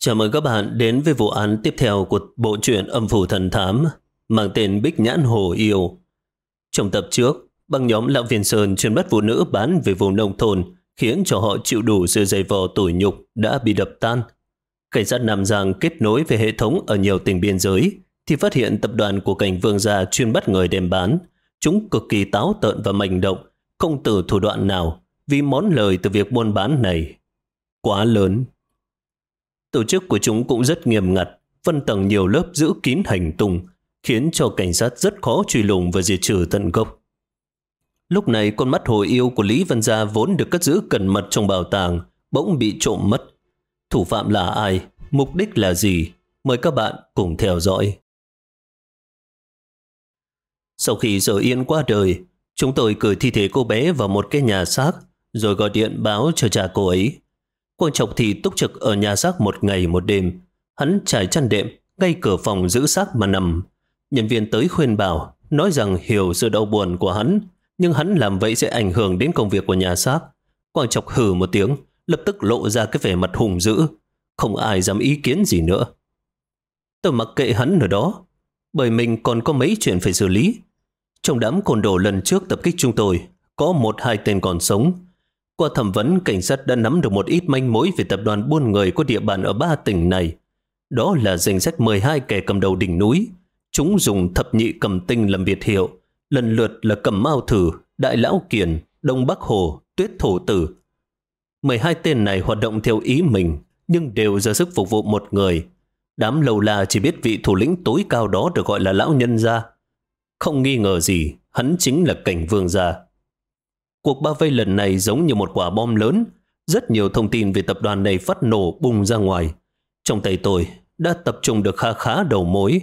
Chào mừng các bạn đến với vụ án tiếp theo của bộ truyện Âm phủ thần thám mang tên Bích Nhãn Hồ Yêu. Trong tập trước, băng nhóm Lão Viên Sơn chuyên bắt phụ nữ bán về vùng nông thôn khiến cho họ chịu đủ sự dày vò tủi nhục đã bị đập tan. Cảnh sát Nam Giang kết nối với hệ thống ở nhiều tỉnh biên giới thì phát hiện tập đoàn của Cảnh Vương gia chuyên bắt người đem bán. Chúng cực kỳ táo tợn và manh động, không từ thủ đoạn nào vì món lời từ việc buôn bán này quá lớn. Tổ chức của chúng cũng rất nghiêm ngặt, phân tầng nhiều lớp giữ kín hành tung, khiến cho cảnh sát rất khó truy lùng và diệt trừ tận gốc. Lúc này con mắt hồ yêu của Lý Văn Gia vốn được cất giữ cẩn mật trong bảo tàng, bỗng bị trộm mất. Thủ phạm là ai? Mục đích là gì? Mời các bạn cùng theo dõi. Sau khi Sở Yên qua đời, chúng tôi gửi thi thể cô bé vào một cái nhà xác, rồi gọi điện báo cho cha cô ấy. Quang Trọng thì túc trực ở nhà xác một ngày một đêm. Hắn trải chăn đệm ngay cửa phòng giữ xác mà nằm. Nhân viên tới khuyên bảo, nói rằng hiểu sự đau buồn của hắn, nhưng hắn làm vậy sẽ ảnh hưởng đến công việc của nhà xác. Quang Trọng hừ một tiếng, lập tức lộ ra cái vẻ mặt hùng dữ. Không ai dám ý kiến gì nữa. Tôi mặc kệ hắn ở đó, bởi mình còn có mấy chuyện phải xử lý. Trong đám côn đồ lần trước tập kích chúng tôi, có 1-2 tên còn sống. Qua thẩm vấn, cảnh sát đã nắm được một ít manh mối về tập đoàn buôn người có địa bàn ở 3 tỉnh này. Đó là danh sách 12 kẻ cầm đầu đỉnh núi. Chúng dùng thập nhị cầm tinh làm biệt hiệu, lần lượt là Cầm Mao Thử, Đại Lão Kiền, Đông Bắc Hồ, Tuyết Thổ Tử. 12 tên này hoạt động theo ý mình, nhưng đều ra sức phục vụ một người. Đám lầu la chỉ biết vị thủ lĩnh tối cao đó được gọi là Lão Nhân Gia. Không nghi ngờ gì, hắn chính là Cảnh Vương gia. Cuộc bao vây lần này giống như một quả bom lớn. Rất nhiều thông tin về tập đoàn này phát nổ bùng ra ngoài. Trong tay tôi đã tập trung được khá khá đầu mối.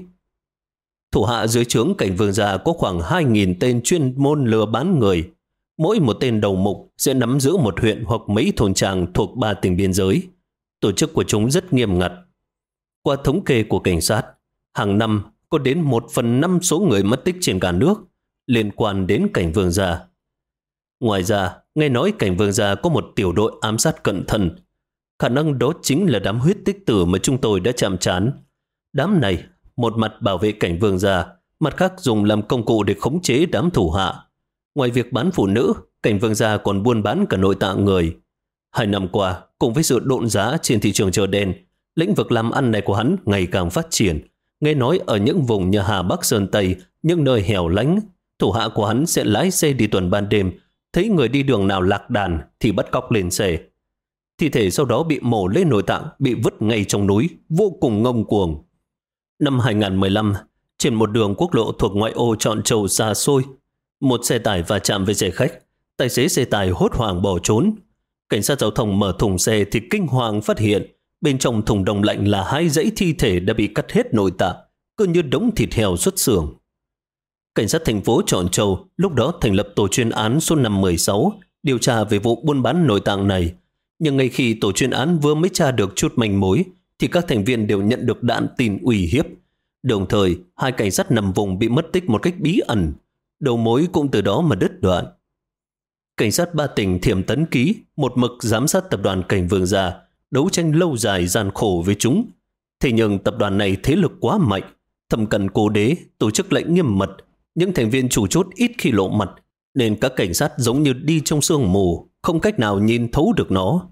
Thủ hạ dưới trướng Cảnh Vương gia có khoảng 2.000 tên chuyên môn lừa bán người. Mỗi một tên đầu mục sẽ nắm giữ một huyện hoặc mấy thôn tràng thuộc 3 tỉnh biên giới. Tổ chức của chúng rất nghiêm ngặt. Qua thống kê của cảnh sát, hàng năm có đến 1/5 số người mất tích trên cả nước liên quan đến Cảnh Vương gia. Ngoài ra, nghe nói Cảnh Vương gia có một tiểu đội ám sát cận thân. Khả năng đó chính là đám huyết tích tử mà chúng tôi đã chạm trán. Đám này, một mặt bảo vệ Cảnh Vương gia, mặt khác dùng làm công cụ để khống chế đám thủ hạ. Ngoài việc bán phụ nữ, Cảnh Vương gia còn buôn bán cả nội tạng người. 2 năm qua, cùng với sự độn giá trên thị trường chợ đen, lĩnh vực làm ăn này của hắn ngày càng phát triển. Nghe nói ở những vùng như Hà Bắc Sơn Tây, những nơi hẻo lánh, thủ hạ của hắn sẽ lái xe đi tuần ban đêm, thấy người đi đường nào lạc đàn thì bắt cóc lên xe. Thi thể sau đó bị mổ lên nội tạng, bị vứt ngay trong núi, vô cùng ngông cuồng. Năm 2015, trên một đường quốc lộ thuộc ngoại ô Trọn Châu xa xôi, một xe tải va chạm với xe khách. Tài xế xe tải hốt hoảng bỏ trốn. Cảnh sát giao thông mở thùng xe thì kinh hoàng phát hiện bên trong thùng đông lạnh là 2 dãy thi thể đã bị cắt hết nội tạng, cứ như đống thịt heo xuất xưởng. Cảnh sát thành phố Trọn Châu lúc đó thành lập tổ chuyên án số 516 điều tra về vụ buôn bán nội tạng này. Nhưng ngay khi tổ chuyên án vừa mới tra được chút manh mối thì các thành viên đều nhận được đạn tin uy hiếp. Đồng thời, 2 cảnh sát nằm vùng bị mất tích một cách bí ẩn. Đầu mối cũng từ đó mà đứt đoạn. Cảnh sát 3 tỉnh Thiểm Tấn Ký một mực giám sát tập đoàn Cảnh Vương gia, đấu tranh lâu dài gian khổ với chúng. Thế nhưng tập đoàn này thế lực quá mạnh, thẩm cẩn cố đế, tổ chức lệnh nghiêm mật. Những thành viên chủ chốt ít khi lộ mặt, nên các cảnh sát giống như đi trong sương mù, không cách nào nhìn thấu được nó.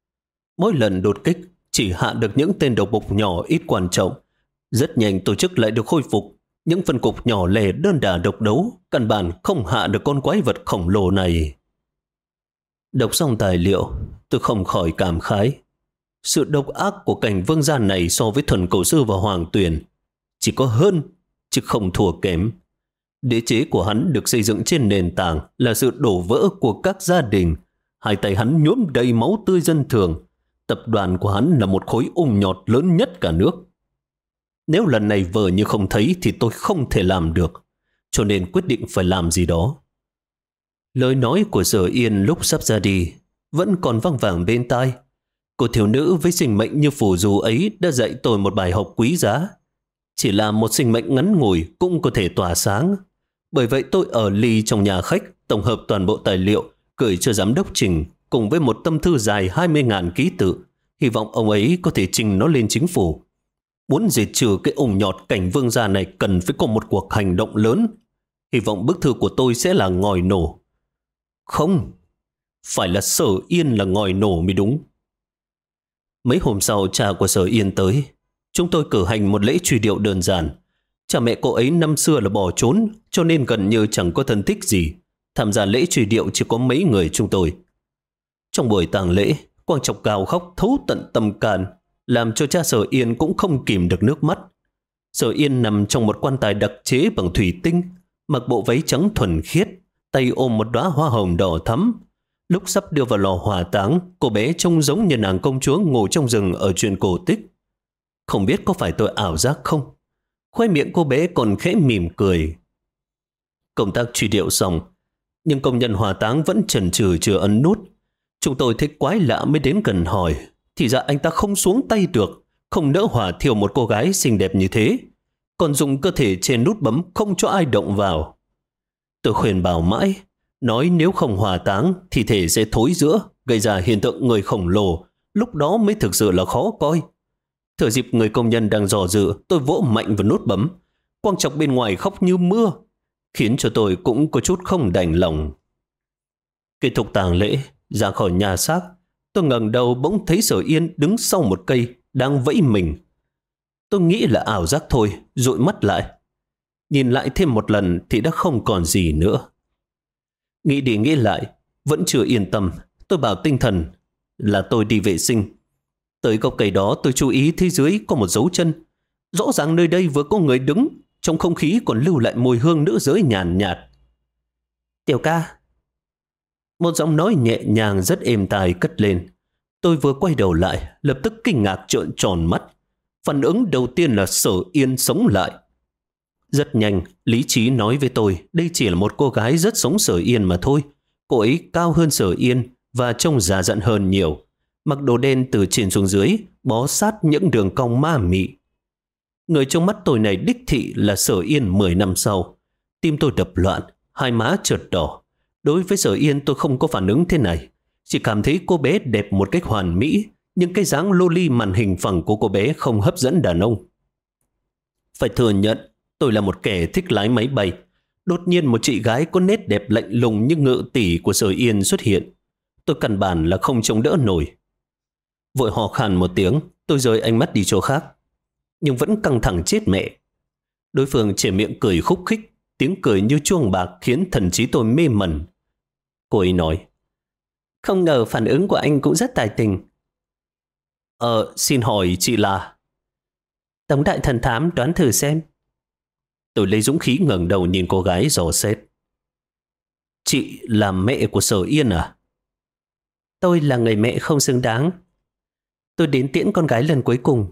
Mỗi lần đột kích chỉ hạ được những tên đầu mục nhỏ ít quan trọng. Rất nhanh tổ chức lại được khôi phục. Những phân cục nhỏ lẻ đơn đả độc đấu, căn bản không hạ được con quái vật khổng lồ này. Đọc xong tài liệu, tôi không khỏi cảm khái. Sự độc ác của Cảnh Vương gia này so với Thuần Cầu Sư và Hoàng Tuyền chỉ có hơn, chứ không thua kém. Đế chế của hắn được xây dựng trên nền tảng là sự đổ vỡ của các gia đình. 2 tay hắn nhuốm đầy máu tươi dân thường. Tập đoàn của hắn là một khối ung nhọt lớn nhất cả nước. Nếu lần này vờ như không thấy thì tôi không thể làm được, cho nên quyết định phải làm gì đó. Lời nói của Sở Yên lúc sắp ra đi vẫn còn vang vẳng bên tai. Cô thiếu nữ với sinh mệnh như phù du ấy đã dạy tôi một bài học quý giá. Chỉ là một sinh mệnh ngắn ngủi cũng có thể tỏa sáng. Bởi vậy tôi ở ly trong nhà khách, tổng hợp toàn bộ tài liệu, gửi cho giám đốc Trình cùng với một tâm thư dài 20.000 ký tự, Hy vọng ông ấy có thể trình nó lên chính phủ. Muốn diệt trừ cái ông nhọt cảnh vương gia này cần phải có một cuộc hành động lớn. Hy vọng bức thư của tôi sẽ là ngòi nổ. Không, phải là Sở Yên là ngòi nổ mới đúng. Mấy hôm sau cha của Sở Yên tới. Chúng tôi cử hành một lễ truy điệu đơn giản. Cha mẹ cô ấy năm xưa là bỏ trốn, cho nên gần như chẳng có thân thích gì. Tham gia lễ truy điệu chỉ có mấy người chúng tôi. Trong buổi tang lễ, Quang Trọng gào khóc thấu tận tâm can, làm cho cha Sở Yên cũng không kìm được nước mắt. Sở Yên nằm trong một quan tài đặc chế bằng thủy tinh, mặc bộ váy trắng thuần khiết, tay ôm một đóa hoa hồng đỏ thắm. Lúc sắp đưa vào lò hỏa táng, cô bé trông giống như nàng công chúa ngủ trong rừng ở truyện cổ tích. Không biết có phải tôi ảo giác không? Khoe miệng cô bé còn khẽ mỉm cười. Công tác truy điệu xong, nhưng công nhân hỏa táng vẫn chần chừ chưa ấn nút. Chúng tôi thấy quái lạ mới đến gần hỏi. Thì ra anh ta không xuống tay được, không nỡ hỏa thiêu một cô gái xinh đẹp như thế, còn dùng cơ thể trên nút bấm không cho ai động vào. Tôi khuyên bảo mãi, nói nếu không hỏa táng thì thể sẽ thối rữa, gây ra hiện tượng người khổng lồ, lúc đó mới thực sự là khó coi. Thừa dịp người công nhân đang dò dự, tôi vỗ mạnh vào nút bấm. Quang Trọng bên ngoài khóc như mưa, khiến cho tôi cũng có chút không đành lòng. Kết thúc tang lễ, ra khỏi nhà xác, tôi ngẩng đầu bỗng thấy Sở Yên đứng sau một cây, đang vẫy mình. Tôi nghĩ là ảo giác thôi, dụi mắt lại. Nhìn lại thêm một lần thì đã không còn gì nữa. Nghĩ đi nghĩ lại, vẫn chưa yên tâm. Tôi bảo tinh thần là tôi đi vệ sinh. Tới gốc cây đó tôi chú ý thấy dưới có một dấu chân. Rõ ràng nơi đây vừa có người đứng, trong không khí còn lưu lại mùi hương nữ giới nhàn nhạt. Tiểu ca. Một giọng nói nhẹ nhàng rất êm tai cất lên. Tôi vừa quay đầu lại, lập tức kinh ngạc trợn tròn mắt. Phản ứng đầu tiên là Sở Yên sống lại. Rất nhanh, lý trí nói với tôi đây chỉ là một cô gái rất giống Sở Yên mà thôi. Cô ấy cao hơn Sở Yên và trông già dặn hơn nhiều. Mặc đồ đen từ trên xuống dưới, bó sát những đường cong ma mị. Người trong mắt tôi này đích thị là Sở Yên 10 năm sau. Tim tôi đập loạn, hai má chợt đỏ. Đối với Sở Yên tôi không có phản ứng thế này. Chỉ cảm thấy cô bé đẹp một cách hoàn mỹ, nhưng cái dáng loli màn hình phẳng của cô bé không hấp dẫn đàn ông. Phải thừa nhận, tôi là một kẻ thích lái máy bay. Đột nhiên một chị gái có nét đẹp lạnh lùng như ngự tỷ của Sở Yên xuất hiện. Tôi căn bản là không chống đỡ nổi. Vội hò khan một tiếng, tôi rời ánh mắt đi chỗ khác. Nhưng vẫn căng thẳng chết mẹ. Đối phương trẻ miệng cười khúc khích, tiếng cười như chuông bạc khiến thần trí tôi mê mẩn. Cô ấy nói, không ngờ phản ứng của anh cũng rất tài tình. Xin hỏi chị là? Tống đại thần thám, đoán thử xem. Tôi lấy dũng khí ngẩng đầu nhìn cô gái dò xét. Chị là mẹ của Sở Yên à? Tôi là người mẹ không xứng đáng. Tôi đến tiễn con gái lần cuối cùng.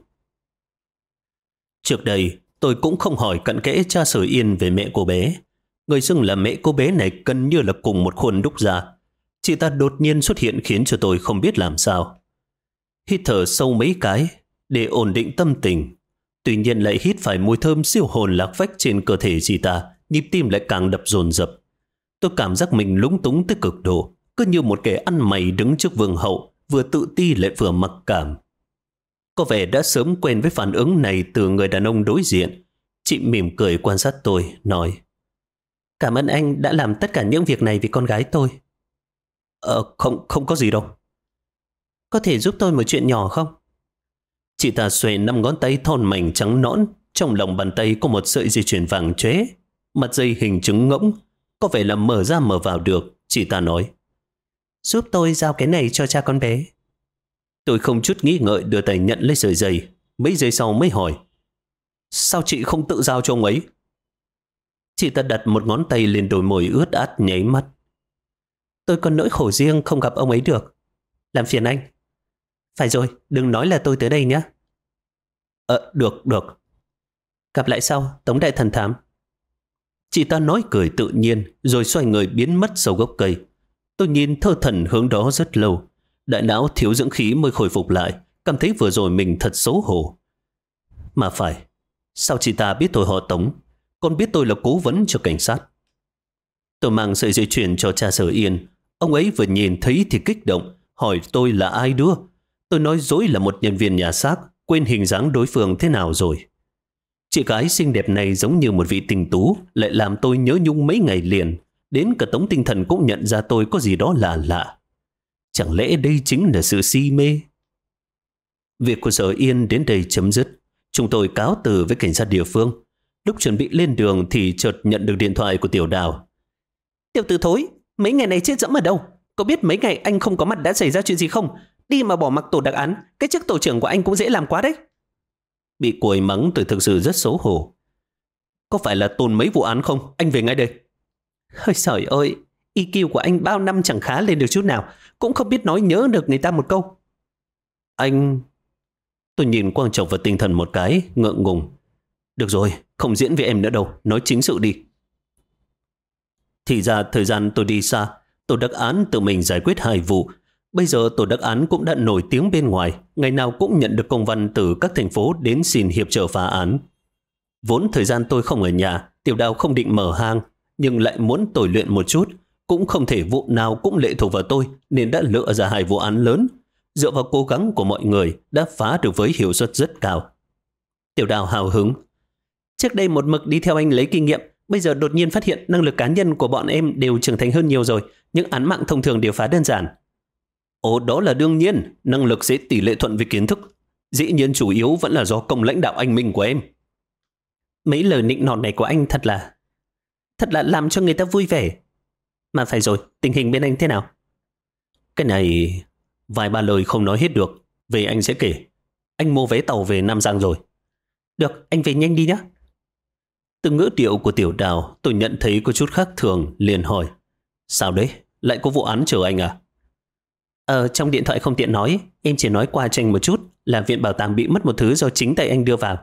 Trước đây, tôi cũng không hỏi cặn kẽ cha Sở Yên về mẹ cô bé. Người xưng là mẹ cô bé này gần như là cùng một khuôn đúc ra. Chị ta đột nhiên xuất hiện khiến cho tôi không biết làm sao. Hít thở sâu mấy cái để ổn định tâm tình. Tuy nhiên lại hít phải mùi thơm siêu hồn lạc phách trên cơ thể chị ta, nhịp tim lại càng đập dồn dập. Tôi cảm giác mình lúng túng tới cực độ, cứ như một kẻ ăn mày đứng trước vương hậu, vừa tự ti lại vừa mặc cảm. Có vẻ đã sớm quen với phản ứng này từ người đàn ông đối diện. Chị mỉm cười quan sát tôi, nói, cảm ơn anh đã làm tất cả những việc này vì con gái tôi. Không có gì đâu. Có thể giúp tôi một chuyện nhỏ không? Chị ta xuề 5 ngón tay thon mảnh trắng nõn, trong lòng bàn tay có một sợi dây chuyền vàng chóe, mặt dây hình trứng ngỗng, có vẻ là mở ra mở vào được. Chị ta nói, giúp tôi giao cái này cho cha con bé. Tôi không chút nghĩ ngợi đưa tay nhận lấy sợi dây. Mấy giây sau mới hỏi, sao chị không tự giao cho ông ấy? Chị ta đặt một ngón tay lên đôi môi ướt át nháy mắt. Tôi còn nỗi khổ riêng không gặp ông ấy được. Làm phiền anh. Phải rồi, đừng nói là tôi tới đây nhé. Được. Gặp lại sau, Tống đại thần thám. Chị ta nói cười tự nhiên, rồi xoay người biến mất sau gốc cây. Tôi nhìn thơ thần hướng đó rất lâu. Đại não thiếu dưỡng khí mới khôi phục lại, cảm thấy vừa rồi mình thật xấu hổ. Mà phải, sao chị ta biết tôi họ Tống, còn biết tôi là cố vấn cho cảnh sát? Tôi mang sợi dây chuyền cho cha Sở Yên. Ông ấy vừa nhìn thấy thì kích động, hỏi tôi là ai đưa. Tôi nói dối là một nhân viên nhà xác, quên hình dáng đối phương thế nào rồi. Chị gái xinh đẹp này giống như một vị tình tú, lại làm tôi nhớ nhung mấy ngày liền. Đến cả Tống Tinh Thần cũng nhận ra tôi có gì đó lạ lạ. Chẳng lẽ đây chính là sự si mê? Việc của Sở Yên đến đây chấm dứt. Chúng tôi cáo từ với cảnh sát địa phương. Lúc chuẩn bị lên đường thì chợt nhận được điện thoại của Tiểu Đào. Tiểu tử thối, mấy ngày này chết dẫm ở đâu? Có biết mấy ngày anh không có mặt đã xảy ra chuyện gì không? Đi mà bỏ mặc tổ đặc án, cái chức tổ trưởng của anh cũng dễ làm quá đấy. Bị cô ấy mắng tôi thực sự rất xấu hổ. Có phải là tồn mấy vụ án không? Anh về ngay đây. Ôi trời ơi, EQ của anh bao năm chẳng khá lên được chút nào, cũng không biết nói nhớ được người ta một câu. Anh... Tôi nhìn Quang Trọng và Tinh Thần một cái, ngượng ngùng. Được rồi, không diễn với em nữa đâu, nói chính sự đi. Thì ra thời gian tôi đi xa, tổ đặc án tự mình giải quyết 2 vụ. Bây giờ tổ đặc án cũng đã nổi tiếng bên ngoài, ngày nào cũng nhận được công văn từ các thành phố đến xin hiệp trợ phá án. Vốn thời gian tôi không ở nhà, Tiểu Đào không định mở hang, nhưng lại muốn tôi luyện một chút. Cũng không thể vụ nào cũng lệ thuộc vào tôi, nên đã lựa ra 2 vụ án lớn. Dựa vào cố gắng của mọi người đã phá được với hiệu suất rất cao. Tiểu Đào hào hứng. Trước đây một mực đi theo anh lấy kinh nghiệm, bây giờ đột nhiên phát hiện năng lực cá nhân của bọn em đều trưởng thành hơn nhiều rồi, những án mạng thông thường đều phá đơn giản. Ồ, đó là đương nhiên, năng lực sẽ tỷ lệ thuận với kiến thức. Dĩ nhiên chủ yếu vẫn là do công lãnh đạo anh minh của em. Mấy lời nịnh nọt này của anh thật là làm cho người ta vui vẻ. Mà phải rồi, tình hình bên anh thế nào? Cái này vài ba lời không nói hết được, về anh sẽ kể. Anh mua vé tàu về Nam Giang rồi. Được, anh về nhanh đi nhé. Từ ngữ điệu của Tiểu Đào tôi nhận thấy có chút khác thường, liền hỏi. Sao đấy, lại có vụ án chờ anh à? Trong điện thoại không tiện nói, em chỉ nói qua cho anh một chút là viện bảo tàng bị mất một thứ do chính tay anh đưa vào.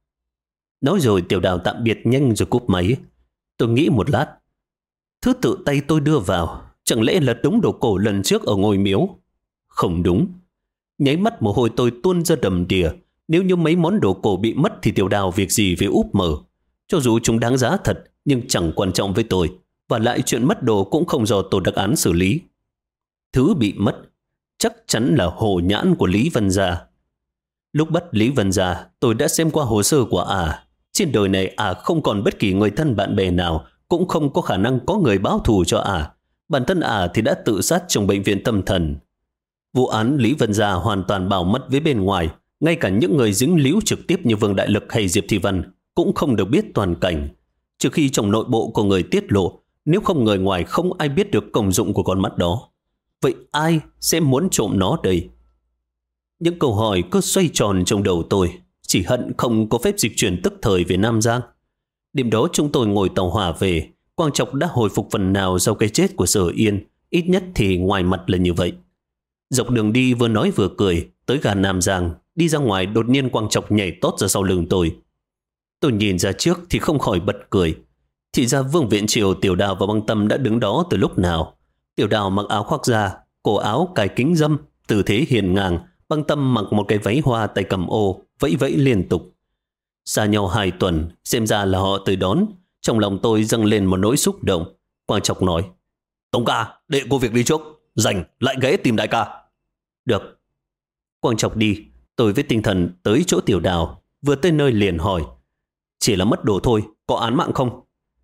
Nói rồi Tiểu Đào tạm biệt nhanh rồi cúp máy. Tôi nghĩ một lát. Thứ tự tay tôi đưa vào, chẳng lẽ là đúng đồ cổ lần trước ở ngôi miếu? Không đúng. Nháy mắt mồ hôi tôi tuôn ra đầm đìa. Nếu như mấy món đồ cổ bị mất thì Tiểu Đào việc gì phải úp mở. Cho dù chúng đáng giá thật, nhưng chẳng quan trọng với tôi. Và lại chuyện mất đồ cũng không do tổ đặc án xử lý. Thứ bị mất chắc chắn là hồ nhãn của Lý Vân Gia. Lúc bắt Lý Vân Gia, tôi đã xem qua hồ sơ của ả. Trên đời này ả không còn bất kỳ người thân bạn bè nào, cũng không có khả năng có người báo thù cho ả. Bản thân ả thì đã tự sát trong bệnh viện tâm thần. Vụ án Lý Vân Gia hoàn toàn bảo mật với bên ngoài, ngay cả những người dính líu trực tiếp như Vương Đại Lực hay Diệp Thị Văn cũng không được biết toàn cảnh. Trừ khi trong nội bộ của người tiết lộ, nếu không người ngoài không ai biết được công dụng của con mắt đó. Vậy ai sẽ muốn trộm nó đây? Những câu hỏi cứ xoay tròn trong đầu tôi, chỉ hận không có phép dịch chuyển tức thời về Nam Giang. Đêm đó chúng tôi ngồi tàu hỏa về, Quang Trọng đã hồi phục phần nào sau cái chết của Sở Yên, ít nhất thì ngoài mặt là như vậy. Dọc đường đi vừa nói vừa cười, tới ga Nam Giang, đi ra ngoài đột nhiên Quang Trọng nhảy tót ra sau lưng tôi. Tôi nhìn ra trước thì không khỏi bật cười. Thì ra Vương Viện Triều, Tiểu Đào và Băng Tâm đã đứng đó từ lúc nào. Tiểu Đào mặc áo khoác da, cổ áo cài kính râm, tư thế hiền ngang. Băng Tâm mặc một cái váy hoa tay cầm ô, vẫy vẫy liên tục. Xa nhau 2 tuần, xem ra là họ tới đón. Trong lòng tôi dâng lên một nỗi xúc động. Quang Trọng nói, Tống ca, đệ cô việc đi trước, rảnh lại ghé tìm đại ca. Được. Quang Trọng đi, tôi với Tinh Thần tới chỗ Tiểu Đào. Vừa tới nơi liền hỏi, chỉ là mất đồ thôi, có án mạng không?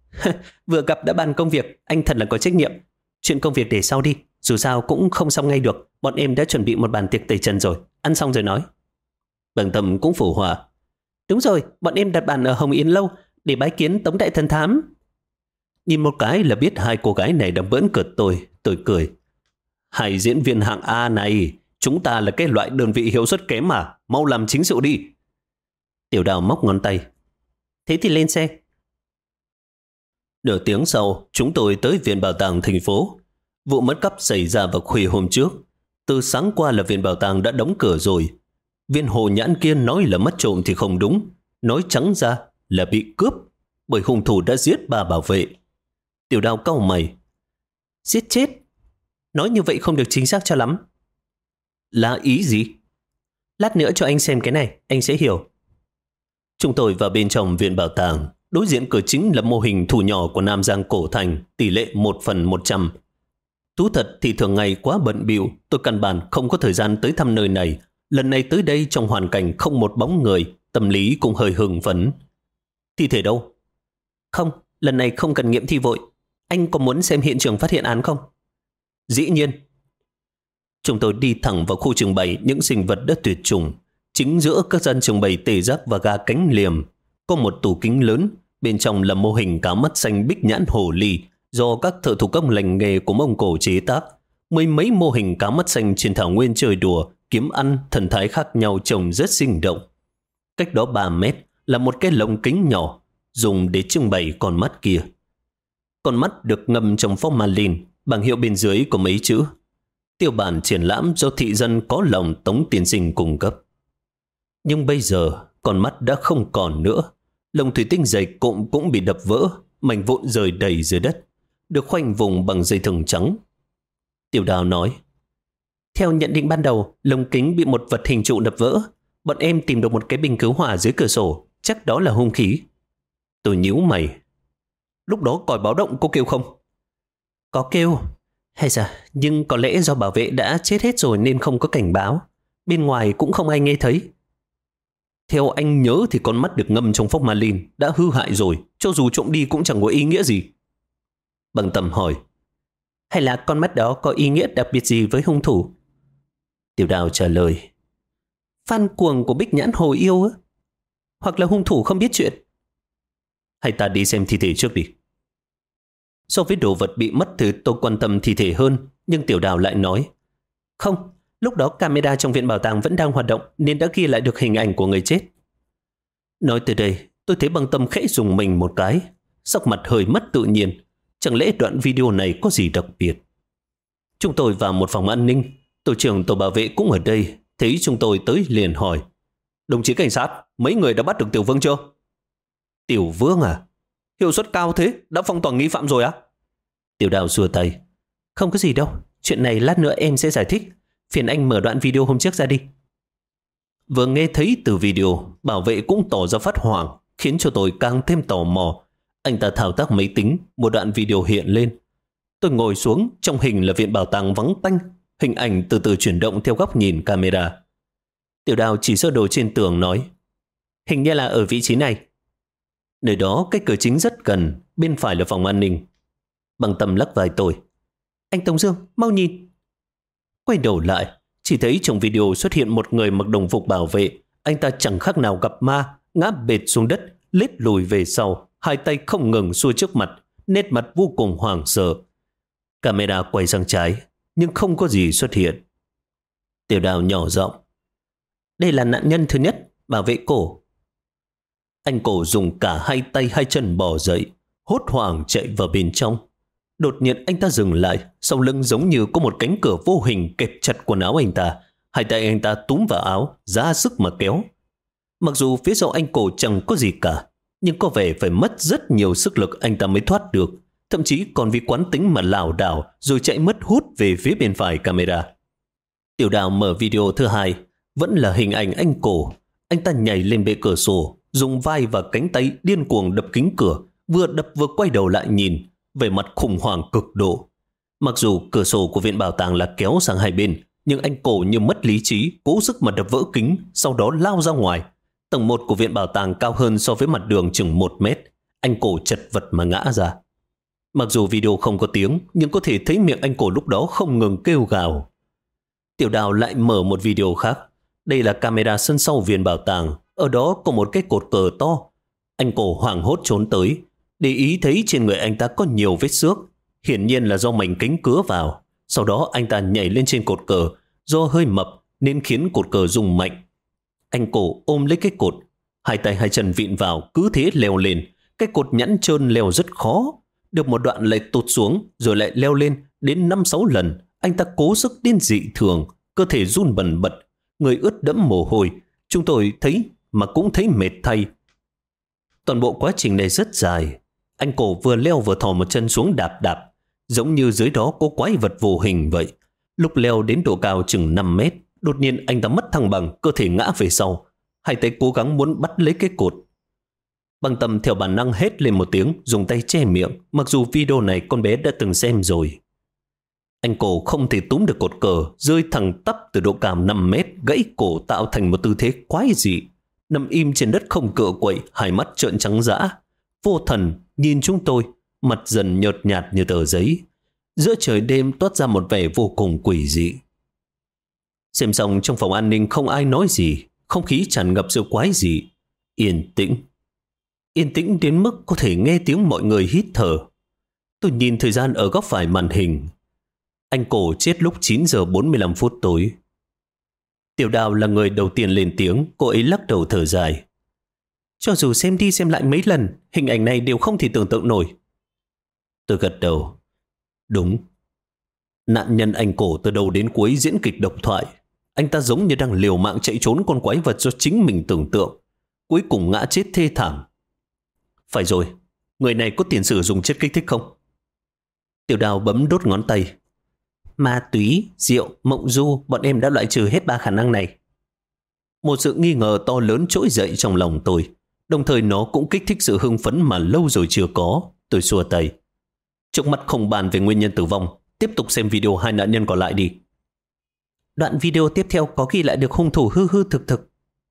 Vừa gặp đã bàn công việc, anh thật là có trách nhiệm. Chuyện công việc để sau đi, dù sao cũng không xong ngay được. Bọn em đã chuẩn bị một bàn tiệc tẩy trần rồi, ăn xong rồi nói. Băng Tâm cũng phụ họa. Đúng rồi, bọn em đặt bàn ở Hồng Yến Lâu để bái kiến Tống Đại Thần Thám. Nhìn một cái là biết 2 cô gái này đang bỡn cợt tôi cười. 2 diễn viên hạng A này, chúng ta là cái loại đơn vị hiệu suất kém mà, mau làm chính sự đi. Tiểu Đào móc ngón tay. Thế thì lên xe. Nửa tiếng sau, chúng tôi tới Viện Bảo tàng thành phố. Vụ mất cắp xảy ra vào khuya hôm trước. Từ sáng qua là Viện Bảo tàng đã đóng cửa rồi. Viên hồ nhãn kia nói là mất trộm thì không đúng. Nói trắng ra là bị cướp, bởi hung thủ đã giết 3 bảo vệ. Tiểu Đào cau mày. Giết chết? Nói như vậy không được chính xác cho lắm. Là ý gì? Lát nữa cho anh xem cái này, anh sẽ hiểu. Chúng tôi vào bên trong Viện Bảo tàng. Đối diện cửa chính là mô hình thủ nhỏ của Nam Giang cổ thành, tỷ lệ 1/100. Thú thật thì thường ngày quá bận bịu, tôi căn bản không có thời gian tới thăm nơi này. Lần này tới đây trong hoàn cảnh không một bóng người, tâm lý cũng hơi hưng phấn. Thi thể đâu? Không, lần này không cần nghiệm thi vội. Anh có muốn xem hiện trường phát hiện án không? Dĩ nhiên. Chúng tôi đi thẳng vào khu trưng bày những sinh vật đất tuyệt chủng. Chính giữa các gian trưng bày tê giác và gà cánh liềm có một tủ kính lớn, bên trong là mô hình cá mắt xanh bích nhãn hồ ly do các thợ thủ công lành nghề của Mông Cổ chế tác. Mười mấy mô hình cá mắt xanh trên thảo nguyên chơi đùa, kiếm ăn, thần thái khác nhau trông rất sinh động. Cách đó 3 mét là một cái lồng kính nhỏ dùng để trưng bày con mắt kia. Con mắt được ngâm trong formalin, bảng hiệu bên dưới có mấy chữ: tiêu bản triển lãm do thị dân có lòng Tống tiên sinh cung cấp. Nhưng bây giờ con mắt đã không còn nữa. Lồng thủy tinh dày cộm cũng bị đập vỡ, mảnh vụn rơi đầy dưới đất, được khoanh vùng bằng dây thừng trắng. Tiểu Đào nói: theo nhận định ban đầu, lồng kính bị một vật hình trụ đập vỡ. Bọn em tìm được một cái bình cứu hỏa dưới cửa sổ, chắc đó là hung khí. Tôi nhíu mày. Lúc đó còi báo động có kêu không? Có kêu. Hay dạ, nhưng có lẽ do bảo vệ đã chết hết rồi nên không có cảnh báo. Bên ngoài cũng không ai nghe thấy. Theo anh nhớ thì con mắt được ngâm trong formalin đã hư hại rồi, cho dù trộm đi cũng chẳng có ý nghĩa gì. Bằng Tầm hỏi: hay là con mắt đó có ý nghĩa đặc biệt gì với hung thủ? Tiểu Đào trả lời: fan cuồng của Bích Nhãn Hồ Yêu á. Hoặc là hung thủ không biết chuyện. Hay ta đi xem thi thể trước đi. So với đồ vật bị mất thì tôi quan tâm thi thể hơn, nhưng Tiểu Đào lại nói: không, lúc đó camera trong viện bảo tàng vẫn đang hoạt động nên đã ghi lại được hình ảnh của người chết. Nói từ đây, tôi thấy Bằng Tâm khẽ dùng mình một cái, sắc mặt hơi mất tự nhiên. Chẳng lẽ đoạn video này có gì đặc biệt? Chúng tôi vào một phòng an ninh. Tổ trưởng tổ bảo vệ cũng ở đây, thấy chúng tôi tới liền hỏi: đồng chí cảnh sát, mấy người đã bắt được Tiểu Vương chưa? Tiểu Vương à? Hiệu suất cao thế, đã phong tỏa nghi phạm rồi á? Tiểu Đào xua tay: không có gì đâu, chuyện này lát nữa em sẽ giải thích. Phiền anh mở đoạn video hôm trước ra đi. Vừa nghe thấy từ video, bảo vệ cũng tỏ ra phát hoảng, khiến cho tôi càng thêm tò mò. Anh ta thao tác máy tính, một đoạn video hiện lên. Tôi ngồi xuống, trong hình là viện bảo tàng vắng tanh. Hình ảnh từ từ chuyển động theo góc nhìn camera. Tiểu Đào chỉ sơ đồ trên tường nói: hình như là ở vị trí này. Nơi đó cách cửa chính rất gần, bên phải là phòng an ninh. Bằng Tâm lắc vai tôi: anh Tống Dương, mau nhìn. Quay đầu lại, chỉ thấy trong video xuất hiện một người mặc đồng phục bảo vệ. Anh ta chẳng khác nào gặp ma, ngã bệt xuống đất, lết lùi về sau, hai tay không ngừng xua trước mặt, nét mặt vô cùng hoảng sợ. Camera quay sang trái, nhưng không có gì xuất hiện. Tiểu Đào nhỏ giọng: đây là nạn nhân thứ nhất, bảo vệ Cổ. Anh Cổ dùng cả hai tay hai chân bò dậy, hốt hoảng chạy vào bên trong. Đột nhiên anh ta dừng lại, sau lưng giống như có một cánh cửa vô hình kẹp chặt quần áo anh ta. Hai tay anh ta túm vào áo, ra sức mà kéo. Mặc dù phía sau anh Cổ chẳng có gì cả, nhưng có vẻ phải mất rất nhiều sức lực anh ta mới thoát được. Thậm chí còn vì quán tính mà lảo đảo rồi chạy mất hút về phía bên phải camera. Tiểu Đào mở video thứ hai, vẫn là hình ảnh anh Cổ. Anh ta nhảy lên bệ cửa sổ, dùng vai và cánh tay điên cuồng đập kính cửa, vừa đập vừa quay đầu lại nhìn, về mặt khủng hoảng cực độ. Mặc dù cửa sổ của viện bảo tàng là kéo sang hai bên, nhưng anh Cổ như mất lý trí, cố sức mà đập vỡ kính, sau đó lao ra ngoài. Tầng 1 của viện bảo tàng cao hơn so với mặt đường chừng 1 mét. Anh Cổ chật vật mà ngã ra. Mặc dù video không có tiếng, nhưng có thể thấy miệng anh Cổ lúc đó không ngừng kêu gào. Tiểu Đào lại mở một video khác. Đây là camera sân sau viện bảo tàng. Ở đó có một cái cột cờ to. Anh Cổ hoảng hốt trốn tới, để ý thấy trên người anh ta có nhiều vết xước, hiển nhiên là do mảnh kính cứa vào. Sau đó anh ta nhảy lên trên cột cờ, do hơi mập nên khiến cột cờ rung mạnh. Anh Cổ ôm lấy cái cột, hai tay hai chân vịn vào, cứ thế leo lên. Cái cột nhẵn trơn leo rất khó, được một đoạn lại tụt xuống, rồi lại leo lên đến 5-6 lần. Anh ta cố sức đến dị thường, cơ thể run bần bật, người ướt đẫm mồ hôi. Chúng tôi thấy mà cũng thấy mệt thay. Toàn bộ quá trình này rất dài. Anh Cổ vừa leo vừa thò một chân xuống đạp đạp, giống như dưới đó có quái vật vô hình vậy. Lúc leo đến độ cao chừng 5 mét, đột nhiên anh ta mất thăng bằng, cơ thể ngã về sau. Hai tay cố gắng muốn bắt lấy cái cột. Bằng Tâm theo bản năng hét lên một tiếng, dùng tay che miệng, mặc dù video này con bé đã từng xem rồi. Anh cổ không thể túm được cột cờ, rơi thẳng tắp từ độ cao 5 mét, gãy cổ tạo thành một tư thế quái dị. Nằm im trên đất không cựa quậy, hai mắt trợn trắng dã. Vô thần nhìn chúng tôi, mặt dần nhợt nhạt như tờ giấy. Giữa trời đêm toát ra một vẻ vô cùng quỷ dị. Xem xong trong phòng an ninh không ai nói gì, không khí tràn ngập sự quái dị. Yên tĩnh. Yên tĩnh đến mức có thể nghe tiếng mọi người hít thở. Tôi nhìn thời gian ở góc phải màn hình. Anh cổ chết lúc 9 giờ 45 phút tối. Tiểu Đào là người đầu tiên lên tiếng, cô ấy lắc đầu thở dài. Cho dù xem đi xem lại mấy lần, hình ảnh này đều không thể tưởng tượng nổi. Tôi gật đầu. Đúng. Nạn nhân anh cổ từ đầu đến cuối diễn kịch độc thoại. Anh ta giống như đang liều mạng chạy trốn con quái vật do chính mình tưởng tượng. Cuối cùng ngã chết thê thảm. Phải rồi, người này có tiền sử dùng chất kích thích không? Tiểu Đào bấm đốt ngón tay. Ma túy, rượu, mộng du, bọn em đã loại trừ hết 3 khả năng này. Một sự nghi ngờ to lớn trỗi dậy trong lòng tôi. Đồng thời nó cũng kích thích sự hưng phấn mà lâu rồi chưa có. Tôi xua tay. Trước mắt không bàn về nguyên nhân tử vong, tiếp tục xem video 2 nạn nhân còn lại đi. Đoạn video tiếp theo có ghi lại được hung thủ hư hư thực thực.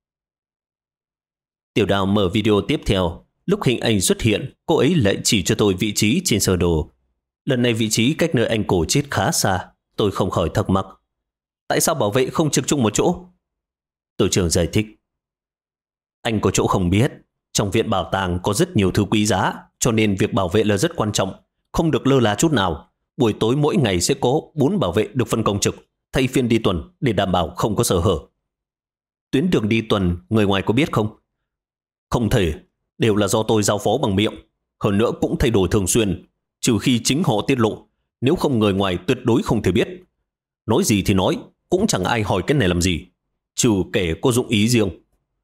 Tiểu Đào mở video tiếp theo. Lúc hình ảnh xuất hiện, cô ấy lại chỉ cho tôi vị trí trên sơ đồ. Lần này vị trí cách nơi anh cổ chết khá xa. Tôi không khỏi thắc mắc. Tại sao bảo vệ không trực chung một chỗ? Tổ trưởng giải thích. Anh có chỗ không biết. Trong viện bảo tàng có rất nhiều thứ quý giá, cho nên việc bảo vệ là rất quan trọng. Không được lơ là chút nào. Buổi tối mỗi ngày sẽ có 4 bảo vệ được phân công trực, thay phiên đi tuần để đảm bảo không có sơ hở. Tuyến đường đi tuần, người ngoài có biết không? Không thể. Đều là do tôi giao phó bằng miệng. Hơn nữa cũng thay đổi thường xuyên, trừ khi chính họ tiết lộ. Nếu không người ngoài tuyệt đối không thể biết. Nói gì thì nói, cũng chẳng ai hỏi cái này làm gì, trừ kẻ có dụng ý riêng.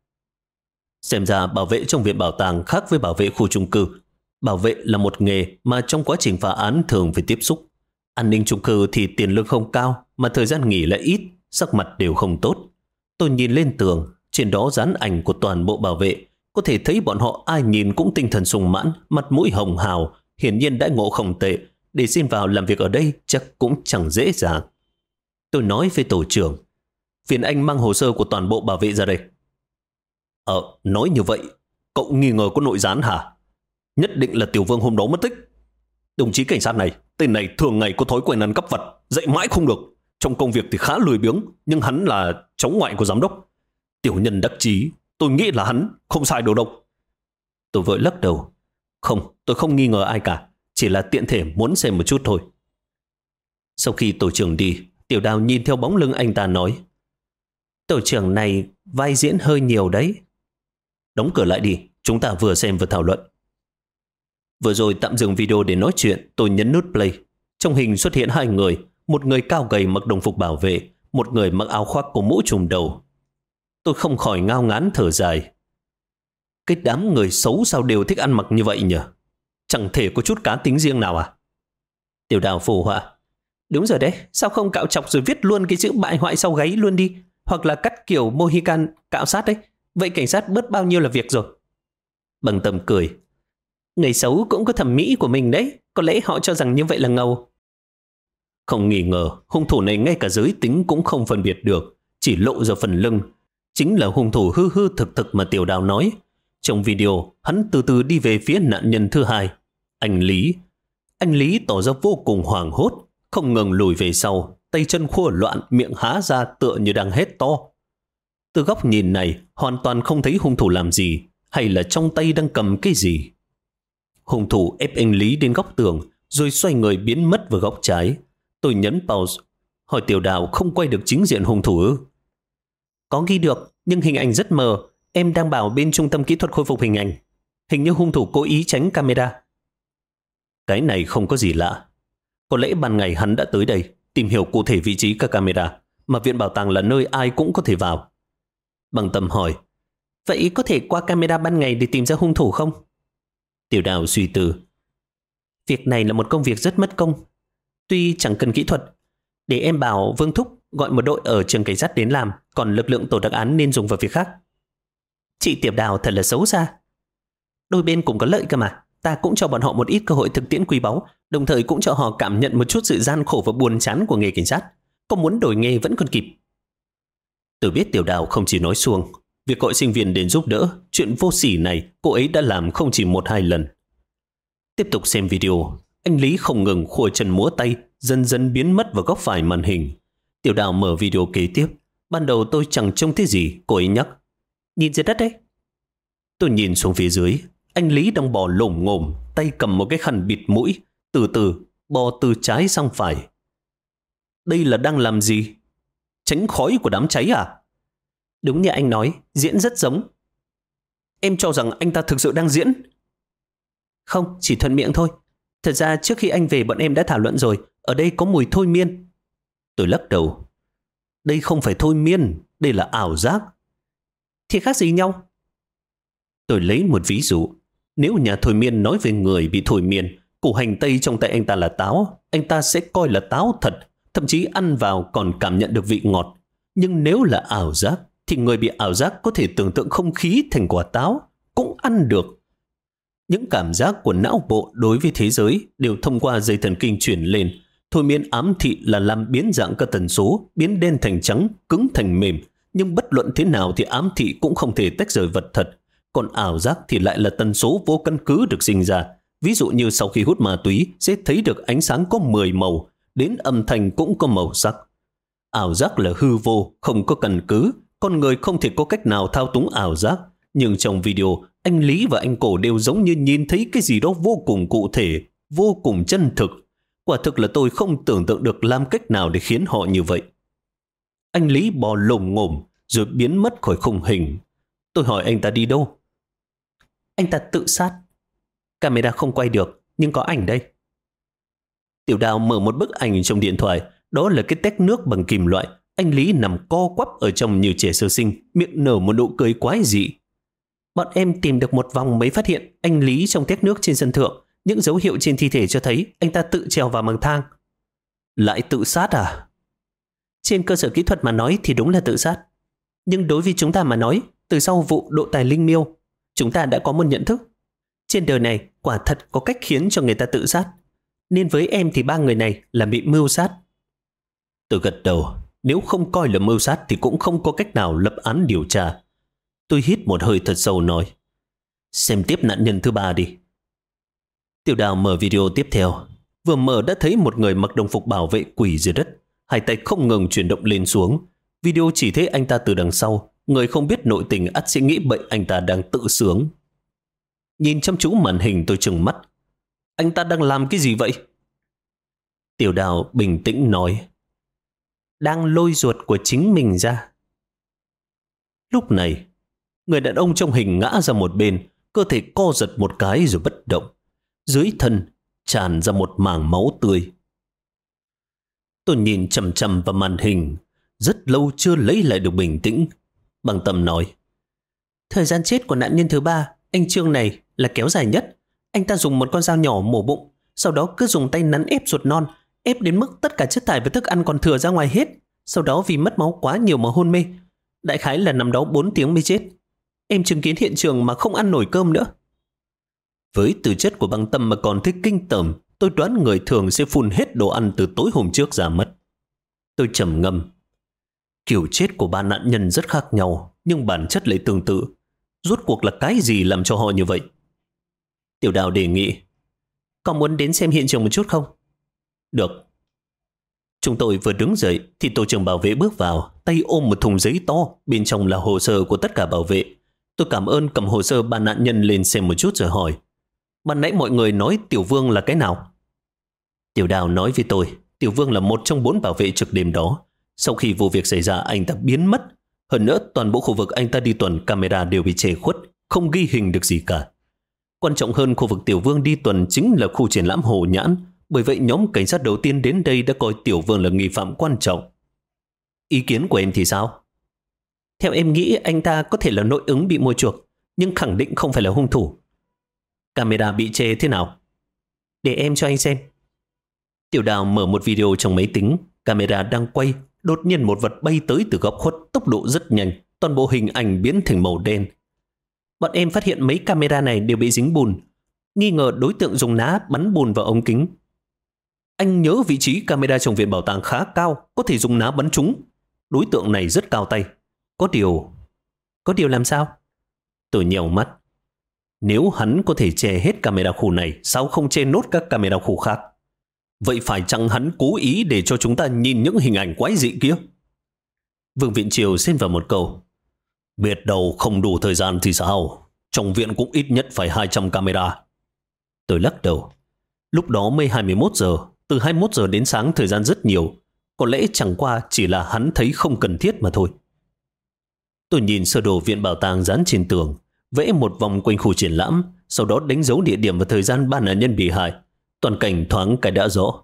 Xem ra bảo vệ trong viện bảo tàng khác với bảo vệ khu chung cư. Bảo vệ là một nghề mà trong quá trình phá án thường phải tiếp xúc. An ninh chung cư thì tiền lương không cao, mà thời gian nghỉ lại ít, sắc mặt đều không tốt. Tôi nhìn lên tường, trên đó dán ảnh của toàn bộ bảo vệ. Có thể thấy bọn họ ai nhìn cũng tinh thần sung mãn, mặt mũi hồng hào, hiển nhiên đãi ngộ không tệ. Để xin vào làm việc ở đây chắc cũng chẳng dễ dàng. Tôi nói với tổ trưởng, phiền anh mang hồ sơ của toàn bộ bảo vệ ra đây. Nói như vậy, cậu nghi ngờ có nội gián hả? Nhất định là Tiểu Vương hôm đó mất tích. Đồng chí cảnh sát này, tên này thường ngày có thói quen ăn cắp vặt, dạy mãi không được. Trong công việc thì khá lười biếng, nhưng hắn là cháu ngoại của giám đốc. Tiểu nhân đắc chí, tôi nghĩ là hắn, không sai đâu đâu. Tôi vội lắc đầu. Không, tôi không nghi ngờ ai cả, chỉ là tiện thể muốn xem một chút thôi. Sau khi tổ trưởng đi, Tiểu Đào nhìn theo bóng lưng anh ta nói, tổ trưởng này vai diễn hơi nhiều đấy. Đóng cửa lại đi, chúng ta vừa xem vừa thảo luận. Vừa rồi tạm dừng video để nói chuyện, tôi nhấn nút play. Trong hình xuất hiện 2 người, một người cao gầy mặc đồng phục bảo vệ, một người mặc áo khoác có mũ trùm đầu. Tôi không khỏi ngao ngán thở dài. Cái đám người xấu sao đều thích ăn mặc như vậy nhỉ? Chẳng thể có chút cá tính riêng nào à? Tiểu Đào phù họa. Đúng rồi đấy, sao không cạo chọc rồi viết luôn cái chữ bại hoại sau gáy luôn đi? Hoặc là cắt kiểu Mohican cạo sát đấy. Vậy cảnh sát bớt bao nhiêu là việc rồi. Bằng Tâm cười. Người xấu cũng có thẩm mỹ của mình đấy. Có lẽ họ cho rằng như vậy là ngầu. Không nghi ngờ, hung thủ này ngay cả giới tính cũng không phân biệt được. Chỉ lộ ra phần lưng. Chính là hung thủ hư hư thực thực mà Tiểu Đào nói. Trong video, hắn từ từ đi về phía nạn nhân thứ 2. Anh Lý. Anh Lý tỏ ra vô cùng hoảng hốt, không ngừng lùi về sau, tay chân khua loạn, miệng há ra tựa như đang hét to. Từ góc nhìn này, hoàn toàn không thấy hung thủ làm gì, hay là trong tay đang cầm cái gì. Hung thủ ép anh Lý đến góc tường, rồi xoay người biến mất vào góc trái. Tôi nhấn pause, hỏi Tiểu Đào không quay được chính diện hung thủ ư? Có ghi được, nhưng hình ảnh rất mờ. Em đang bảo bên trung tâm kỹ thuật khôi phục hình ảnh. Hình như hung thủ cố ý tránh camera. Cái này không có gì lạ. Có lẽ ban ngày hắn đã tới đây, tìm hiểu cụ thể vị trí các camera, mà viện bảo tàng là nơi ai cũng có thể vào. Bằng Tâm hỏi, vậy có thể qua camera ban ngày để tìm ra hung thủ không? Tiểu Đào suy tư. Việc này là một công việc rất mất công. Tuy chẳng cần kỹ thuật, để em bảo Vương Thúc gọi một đội ở trường cảnh sát đến làm, còn lực lượng tổ đặc án nên dùng vào việc khác. Chị Tiểu Đào thật là xấu xa. Đôi bên cũng có lợi cơ mà. Ta cũng cho bọn họ một ít cơ hội thực tiễn quý báu, đồng thời cũng cho họ cảm nhận một chút sự gian khổ và buồn chán của nghề cảnh sát. Có muốn đổi nghề vẫn còn kịp. Tôi biết Tiểu Đào không chỉ nói suông. Việc gọi sinh viên đến giúp đỡ, chuyện vô sỉ này cô ấy đã làm không chỉ 1-2 lần. Tiếp tục xem video, anh Lý không ngừng khua chân múa tay, dần dần biến mất vào góc phải màn hình. Tiểu Đào mở video kế tiếp. Ban đầu tôi chẳng trông thấy gì, cô ấy nhắc. Nhìn dưới đất đấy. Tôi nhìn xuống phía dưới, anh Lý đang bò lổm ngổm, tay cầm một cái khăn bịt mũi, từ từ bò từ trái sang phải. Đây là đang làm gì? Tránh khói của đám cháy à? Đúng như anh nói, diễn rất giống. Em cho rằng anh ta thực sự đang diễn. Không, chỉ thuận miệng thôi. Thật ra trước khi anh về bọn em đã thảo luận rồi, ở đây có mùi thôi miên. Tôi lắc đầu. Đây không phải thôi miên, đây là ảo giác. Thì khác gì nhau? Tôi lấy một ví dụ. Nếu nhà thôi miên nói về người bị thôi miên, củ hành tây trong tay anh ta là táo, anh ta sẽ coi là táo thật, thậm chí ăn vào còn cảm nhận được vị ngọt. Nhưng nếu là ảo giác, thì người bị ảo giác có thể tưởng tượng không khí thành quả táo, cũng ăn được. Những cảm giác của não bộ đối với thế giới đều thông qua dây thần kinh chuyển lên. Thôi miên ám thị là làm biến dạng các tần số, biến đen thành trắng, cứng thành mềm. Nhưng bất luận thế nào thì ám thị cũng không thể tách rời vật thật. Còn ảo giác thì lại là tần số vô căn cứ được sinh ra. Ví dụ như sau khi hút ma túy sẽ thấy được ánh sáng có 10 màu, đến âm thanh cũng có màu sắc. Ảo giác là hư vô, không có căn cứ. Con người không thể có cách nào thao túng ảo giác. Nhưng trong video, anh Lý và anh Cổ đều giống như nhìn thấy cái gì đó vô cùng cụ thể, vô cùng chân thực. Quả thực là tôi không tưởng tượng được làm cách nào để khiến họ như vậy. Anh Lý bò lồm ngồm rồi biến mất khỏi khung hình. Tôi hỏi anh ta đi đâu? Anh ta tự sát. Camera không quay được, nhưng có ảnh đây. Tiểu Đào mở một bức ảnh trong điện thoại. Đó là cái tét nước bằng kim loại. Anh Lý nằm co quắp ở trong như trẻ sơ sinh, miệng nở một nụ cười quái dị. Bọn em tìm được một vòng mới phát hiện anh Lý trong tét nước trên sân thượng. Những dấu hiệu trên thi thể cho thấy anh ta tự trèo vào bậc thang. Lại tự sát à? Trên cơ sở kỹ thuật mà nói thì đúng là tự sát. Nhưng đối với chúng ta mà nói, từ sau vụ độ tài linh miêu, chúng ta đã có một nhận thức. Trên đời này quả thật có cách khiến cho người ta tự sát. Nên với em thì 3 người này là bị mưu sát. Tôi gật đầu. Nếu không coi là mưu sát thì cũng không có cách nào lập án điều tra. Tôi hít một hơi thật sâu nói. Xem tiếp nạn nhân thứ 3 đi. Tiểu Đào mở video tiếp theo. Vừa mở đã thấy một người mặc đồng phục bảo vệ quỳ dưới đất. Hai tay không ngừng chuyển động lên xuống. Video chỉ thấy anh ta từ đằng sau. Người không biết nội tình ắt sẽ nghĩ bệnh anh ta đang tự sướng. Nhìn chăm chú màn hình tôi trừng mắt. Anh ta đang làm cái gì vậy? Tiểu Đào bình tĩnh nói. Đang lôi ruột của chính mình ra. Lúc này, người đàn ông trong hình ngã ra một bên, cơ thể co giật một cái rồi bất động. Dưới thân tràn ra một mảng máu tươi. Tôi nhìn chằm chằm vào màn hình, rất lâu chưa lấy lại được bình tĩnh. Bằng Tâm nói. Thời gian chết của nạn nhân thứ 3, anh Trương này là kéo dài nhất. Anh ta dùng một con dao nhỏ mổ bụng, sau đó cứ dùng tay nắn ép ruột non, ép đến mức tất cả chất thải và thức ăn còn thừa ra ngoài hết. Sau đó vì mất máu quá nhiều mà hôn mê. Đại khái là nằm đó 4 tiếng mới chết. Em chứng kiến hiện trường mà không ăn nổi cơm nữa. Với tư chất của Bằng Tâm mà còn thấy kinh tởm, tôi đoán người thường sẽ phun hết đồ ăn từ tối hôm trước ra mất. Tôi trầm ngâm. Kiểu chết của 3 nạn nhân rất khác nhau, nhưng bản chất lại tương tự. Rốt cuộc là cái gì làm cho họ như vậy? Tiểu Đào đề nghị. Có muốn đến xem hiện trường một chút không? Được. Chúng tôi vừa đứng dậy thì tổ trưởng bảo vệ bước vào, tay ôm một thùng giấy to, bên trong là hồ sơ của tất cả bảo vệ. Tôi cảm ơn cầm hồ sơ 3 nạn nhân lên xem một chút rồi hỏi. Ban nãy mọi người nói Tiểu Vương là cái nào? Tiểu Đào nói với tôi, Tiểu Vương là một trong 4 bảo vệ trực đêm đó. Sau khi vụ việc xảy ra anh ta biến mất. Hơn nữa toàn bộ khu vực anh ta đi tuần camera đều bị che khuất, không ghi hình được gì cả. Quan trọng hơn khu vực Tiểu Vương đi tuần chính là khu triển lãm Hồ Nhãn. Bởi vậy nhóm cảnh sát đầu tiên đến đây đã coi Tiểu Vương là nghi phạm quan trọng. Ý kiến của em thì sao? Theo em nghĩ anh ta có thể là nội ứng bị mua chuộc, nhưng khẳng định không phải là hung thủ. Camera bị che thế nào? Để em cho anh xem. Tiểu Đào mở một video trong máy tính. Camera đang quay. Đột nhiên một vật bay tới từ góc khuất, tốc độ rất nhanh. Toàn bộ hình ảnh biến thành màu đen. Bọn em phát hiện mấy camera này đều bị dính bùn. Nghi ngờ đối tượng dùng ná bắn bùn vào ống kính. Anh nhớ vị trí camera trong viện bảo tàng khá cao, có thể dùng ná bắn chúng. Đối tượng này rất cao tay. Có điều làm sao? Tôi nhèo mắt. Nếu hắn có thể che hết camera khu này, sao không che nốt các camera khu khác? Vậy phải chăng hắn cố ý để cho chúng ta nhìn những hình ảnh quái dị kia? Vương Viện Triều xen vào một câu. Biết đâu không đủ thời gian thì sao? Trong viện cũng ít nhất phải 200 camera. Tôi lắc đầu. Lúc đó mới 21 giờ. Từ 21 giờ đến sáng thời gian rất nhiều. Có lẽ chẳng qua chỉ là hắn thấy không cần thiết mà thôi. Tôi nhìn sơ đồ viện bảo tàng dán trên tường, vẽ một vòng quanh khu triển lãm, sau đó đánh dấu địa điểm và thời gian ba nạn nhân bị hại. Toàn cảnh thoáng cái đã rõ.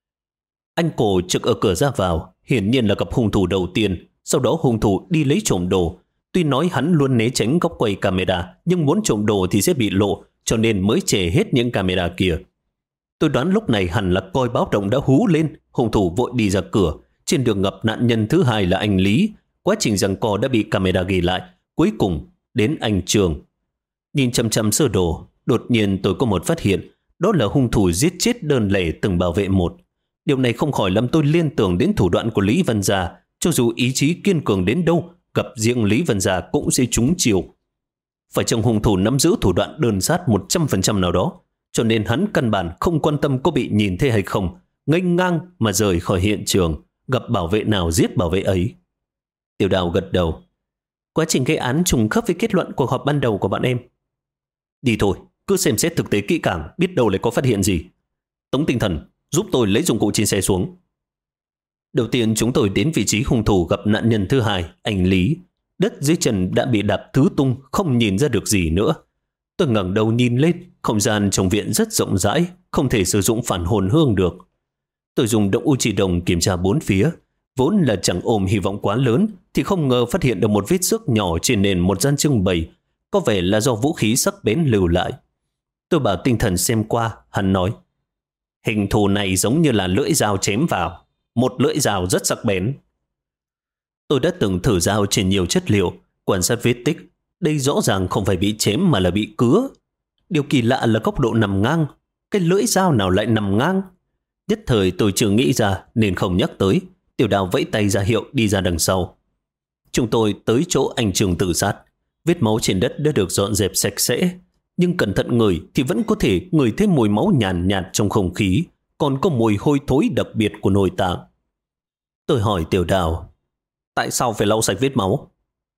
Anh Cổ trực ở cửa ra vào, hiển nhiên là gặp hung thủ đầu tiên. Sau đó hung thủ đi lấy trộm đồ. Tuy nói hắn luôn né tránh góc quay camera, nhưng muốn trộm đồ thì sẽ bị lộ, cho nên mới che hết những camera kia. Tôi đoán lúc này hẳn là còi báo động đã hú lên, hung thủ vội đi ra cửa. Trên đường gặp nạn nhân thứ hai là anh Lý. Quá trình giằng co đã bị camera ghi lại. Cuối cùng đến anh Trường. Nhìn chăm chăm sơ đồ, đột nhiên tôi có một phát hiện, đó là hung thủ giết chết đơn lẻ từng bảo vệ một. Điều này không khỏi làm tôi liên tưởng đến thủ đoạn của Lý Văn Gia. Cho dù ý chí kiên cường đến đâu, gặp riêng Lý Văn Gia cũng sẽ trúng chiều. Phải chăng hung thủ nắm giữ thủ đoạn đơn sát 100% nào đó, cho nên hắn căn bản không quan tâm có bị nhìn thấy hay không, nghênh ngang mà rời khỏi hiện trường, gặp bảo vệ nào giết bảo vệ ấy. Tiểu Đào gật đầu. Quá trình gây án trùng khớp với kết luận cuộc họp ban đầu của bọn em. Đi thôi, cứ xem xét thực tế kỹ càng, biết đâu lại có phát hiện gì. Tống Tinh Thần, giúp tôi lấy dụng cụ trên xe xuống. Đầu tiên chúng tôi đến vị trí hung thủ gặp nạn nhân thứ hai, anh Lý. Đất dưới chân đã bị đạp thứ tung, không nhìn ra được gì nữa. Tôi ngẩng đầu nhìn lên, không gian trong viện rất rộng rãi, không thể sử dụng phản hồn hương được. Tôi dùng động u chỉ đồng kiểm tra bốn phía. Vốn là chẳng ôm hy vọng quá lớn, thì không ngờ phát hiện được một vết xước nhỏ trên nền một gian trưng bày. Có vẻ là do vũ khí sắc bén lưu lại. Tôi bảo Tinh Thần xem qua, hắn nói. Hình thù này giống như là lưỡi dao chém vào. Một lưỡi dao rất sắc bén. Tôi đã từng thử dao trên nhiều chất liệu, quan sát vết tích. Đây rõ ràng không phải bị chém mà là bị cứa. Điều kỳ lạ là góc độ nằm ngang. Cái lưỡi dao nào lại nằm ngang? Nhất thời tôi chưa nghĩ ra nên không nhắc tới. Tiểu Đào vẫy tay ra hiệu đi ra đằng sau. Chúng tôi tới chỗ anh Trường tự sát. Vết máu trên đất đã được dọn dẹp sạch sẽ. Nhưng cẩn thận ngửi thì vẫn có thể ngửi thấy mùi máu nhàn nhạt trong không khí. Còn có mùi hôi thối đặc biệt của nội tạng. Tôi hỏi Tiểu Đào, tại sao phải lau sạch vết máu?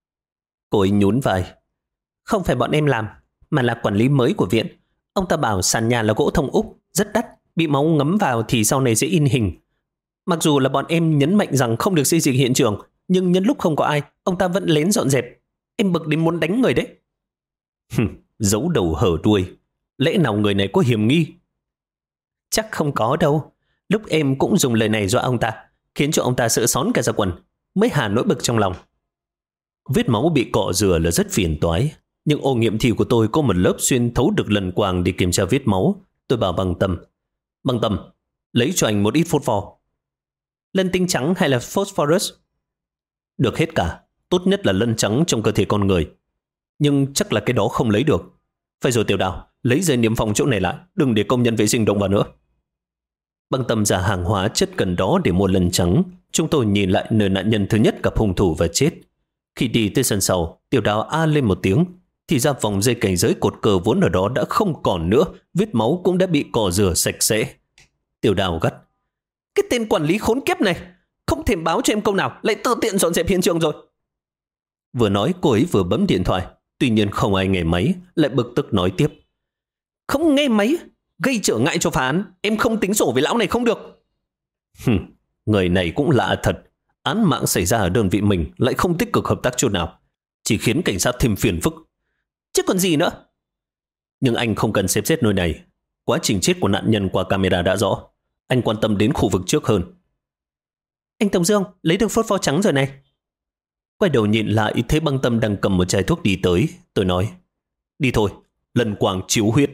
Cô ấy nhún vai. Không phải bọn em làm, mà là quản lý mới của viện. Ông ta bảo sàn nhà là gỗ thông Úc, rất đắt, bị máu ngấm vào thì sau này sẽ in hình. Mặc dù là bọn em nhấn mạnh rằng không được xây dựng hiện trường, nhưng nhân lúc không có ai, ông ta vẫn lén dọn dẹp. Em bực đến muốn đánh người đấy. Giấu đầu hở đuôi. Lẽ nào người này có hiểm nghi? Chắc không có đâu. Lúc em cũng dùng lời này dọa ông ta, khiến cho ông ta sợ xón cả ra quần, mới hà nỗi bực trong lòng. Vết máu bị cọ rửa là rất phiền toái, nhưng ô nghiệm thi của tôi có một lớp xuyên thấu được lần quàng để kiểm tra vết máu. Tôi bảo Bằng Tâm. Bằng Tâm, lấy cho anh một ít phốt pho. Lân tinh trắng hay là phosphorus? Được hết cả, tốt nhất là lân trắng trong cơ thể con người. Nhưng chắc là cái đó không lấy được. Phải rồi Tiểu Đào, lấy dây niêm phong chỗ này lại, đừng để công nhân vệ sinh động vào nữa. Bằng Tâm ra hàng hóa chất cần đó để mua lân trắng. Chúng tôi nhìn lại nơi nạn nhân thứ nhất gặp hung thủ và chết. Khi đi tới sân sau, Tiểu Đào a lên một tiếng, thì ra vòng dây cảnh giới cột cờ vốn ở đó đã không còn nữa, vết máu cũng đã bị cọ rửa sạch sẽ. Tiểu Đào gắt. Cái tên quản lý khốn kiếp này, không thèm báo cho em câu nào, lại tự tiện dọn dẹp hiện trường rồi. Vừa nói cô ấy vừa bấm điện thoại, tuy nhiên không ai nghe máy, lại bực tức nói tiếp. Không nghe máy, gây trở ngại cho phá án, em không tính sổ với lão này không được. Người này cũng lạ thật, án mạng xảy ra ở đơn vị mình lại không tích cực hợp tác chút nào, chỉ khiến cảnh sát thêm phiền phức. Chứ còn gì nữa. Nhưng anh không cần xem xét nơi này, quá trình chết của nạn nhân qua camera đã rõ. Anh quan tâm đến khu vực trước hơn. Anh Tổng Dương, lấy được phốt pho trắng rồi này. Quay đầu nhìn lại thấy Băng Tâm đang cầm một chai thuốc đi tới. Tôi nói, đi thôi, lần quàng chiếu huyết.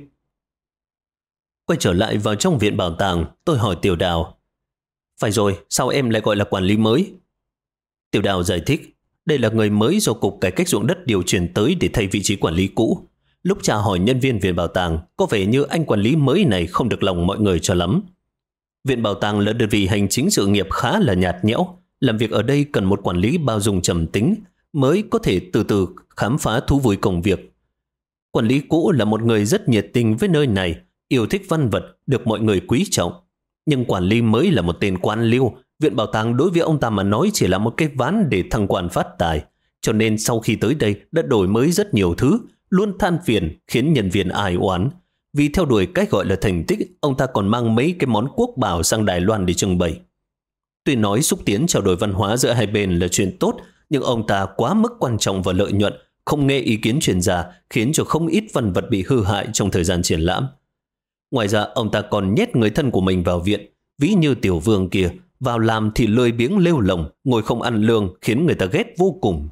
Quay trở lại vào trong viện bảo tàng, tôi hỏi Tiểu Đào. Phải rồi, sao em lại gọi là quản lý mới? Tiểu Đào giải thích, đây là người mới do Cục Cải cách ruộng đất điều chuyển tới để thay vị trí quản lý cũ. Lúc chào hỏi nhân viên viện bảo tàng, có vẻ như anh quản lý mới này không được lòng mọi người cho lắm. Viện bảo tàng là đơn vị hành chính sự nghiệp khá là nhạt nhẽo. Làm việc ở đây cần một quản lý bao dung trầm tính mới có thể từ từ khám phá thú vui công việc. Quản lý cũ là một người rất nhiệt tình với nơi này, yêu thích văn vật, được mọi người quý trọng. Nhưng quản lý mới là một tên quan liêu. Viện bảo tàng đối với ông ta mà nói chỉ là một cái ván để thăng quan phát tài. Cho nên sau khi tới đây đã đổi mới rất nhiều thứ, luôn than phiền khiến nhân viên ai oán. Vì theo đuổi cách gọi là thành tích, ông ta còn mang mấy cái món quốc bảo sang Đài Loan để trưng bày. Tuy nói xúc tiến trao đổi văn hóa giữa hai bên là chuyện tốt, nhưng ông ta quá mức quan trọng vào lợi nhuận, không nghe ý kiến chuyên gia, khiến cho không ít văn vật bị hư hại trong thời gian triển lãm. Ngoài ra, ông ta còn nhét người thân của mình vào viện, ví như Tiểu Vương kia, vào làm thì lười biếng lêu lồng, ngồi không ăn lương, khiến người ta ghét vô cùng.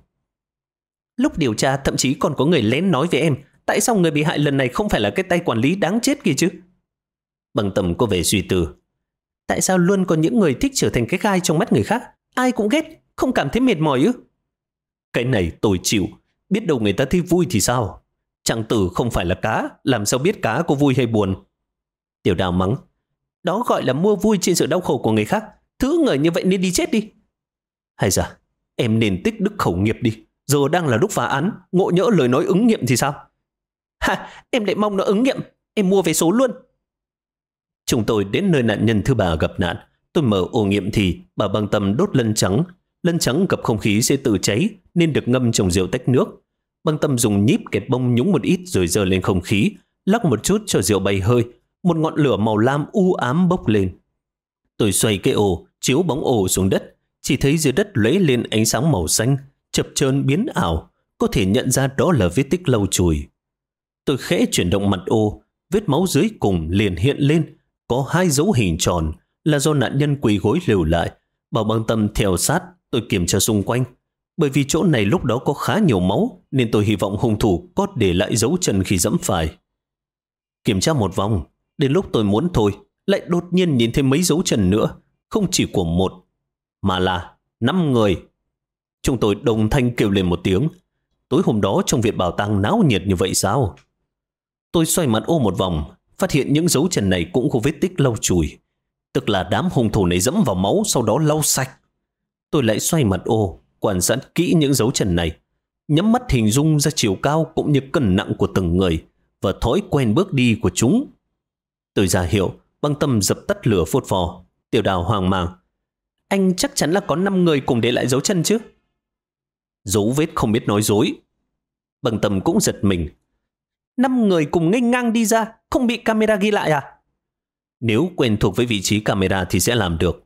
Lúc điều tra thậm chí còn có người lén nói với em, tại sao người bị hại lần này không phải là cái tay quản lý đáng chết kia chứ? Bằng Tâm có vẻ suy tư. Tại sao luôn có những người thích trở thành cái gai trong mắt người khác? Ai cũng ghét, không cảm thấy mệt mỏi ư? Cái này tôi chịu, biết đâu người ta thấy vui thì sao? Trạng tử không phải là cá, làm sao biết cá có vui hay buồn? Tiểu Đào mắng. Đó gọi là mua vui trên sự đau khổ của người khác. Thứ người như vậy nên đi chết đi. Hay da, em nên tích đức khẩu nghiệp đi. Giờ đang là lúc phá án, ngộ nhỡ lời nói ứng nghiệm thì sao? Ha, em lại mong nó ứng nghiệm. Em mua vé số luôn. Chúng tôi đến nơi nạn nhân thứ ba gặp nạn. Tôi mở ổ nghiệm thì bà Bằng Tâm đốt lân trắng. Lân trắng gặp không khí sẽ tự cháy nên được ngâm trong rượu tách nước. Bằng Tâm dùng nhíp kẹp bông nhúng một ít rồi giơ lên không khí, lắc một chút cho rượu bay hơi. Một ngọn lửa màu lam u ám bốc lên. Tôi xoay cái ổ, chiếu bóng ổ xuống đất, chỉ thấy dưới đất lóe lên ánh sáng màu xanh, chập chờn biến ảo, có thể nhận ra đó là vết tích lau chùi. Tôi khẽ chuyển động mặt ô, vết máu dưới cùng liền hiện lên, có 2 dấu hình tròn là do nạn nhân quỳ gối lưu lại. Bảo Bằng Tâm theo sát, tôi kiểm tra xung quanh. Bởi vì chỗ này lúc đó có khá nhiều máu, nên tôi hy vọng hung thủ có để lại dấu chân khi dẫm phải. Kiểm tra một vòng, đến lúc tôi muốn thôi, lại đột nhiên nhìn thấy mấy dấu chân nữa, không chỉ của một, mà là 5 người. Chúng tôi đồng thanh kêu lên một tiếng. Tối hôm đó trong viện bảo tàng náo nhiệt như vậy sao? Tôi xoay mặt ô một vòng, phát hiện những dấu chân này cũng có vết tích lau chùi. Tức là đám hung thủ này dẫm vào máu sau đó lau sạch. Tôi lại xoay mặt ô, quan sát kỹ những dấu chân này, nhắm mắt hình dung ra chiều cao cũng như cân nặng của từng người và thói quen bước đi của chúng. Tôi ra hiệu, Băng Tâm dập tắt lửa phốt phò. Tiểu Đào hoang mang. Anh chắc chắn là có 5 người cùng để lại dấu chân chứ? Dấu vết không biết nói dối. Băng Tâm cũng giật mình. 5 người cùng nghênh ngang đi ra, không bị camera ghi lại à? Nếu quen thuộc với vị trí camera thì sẽ làm được.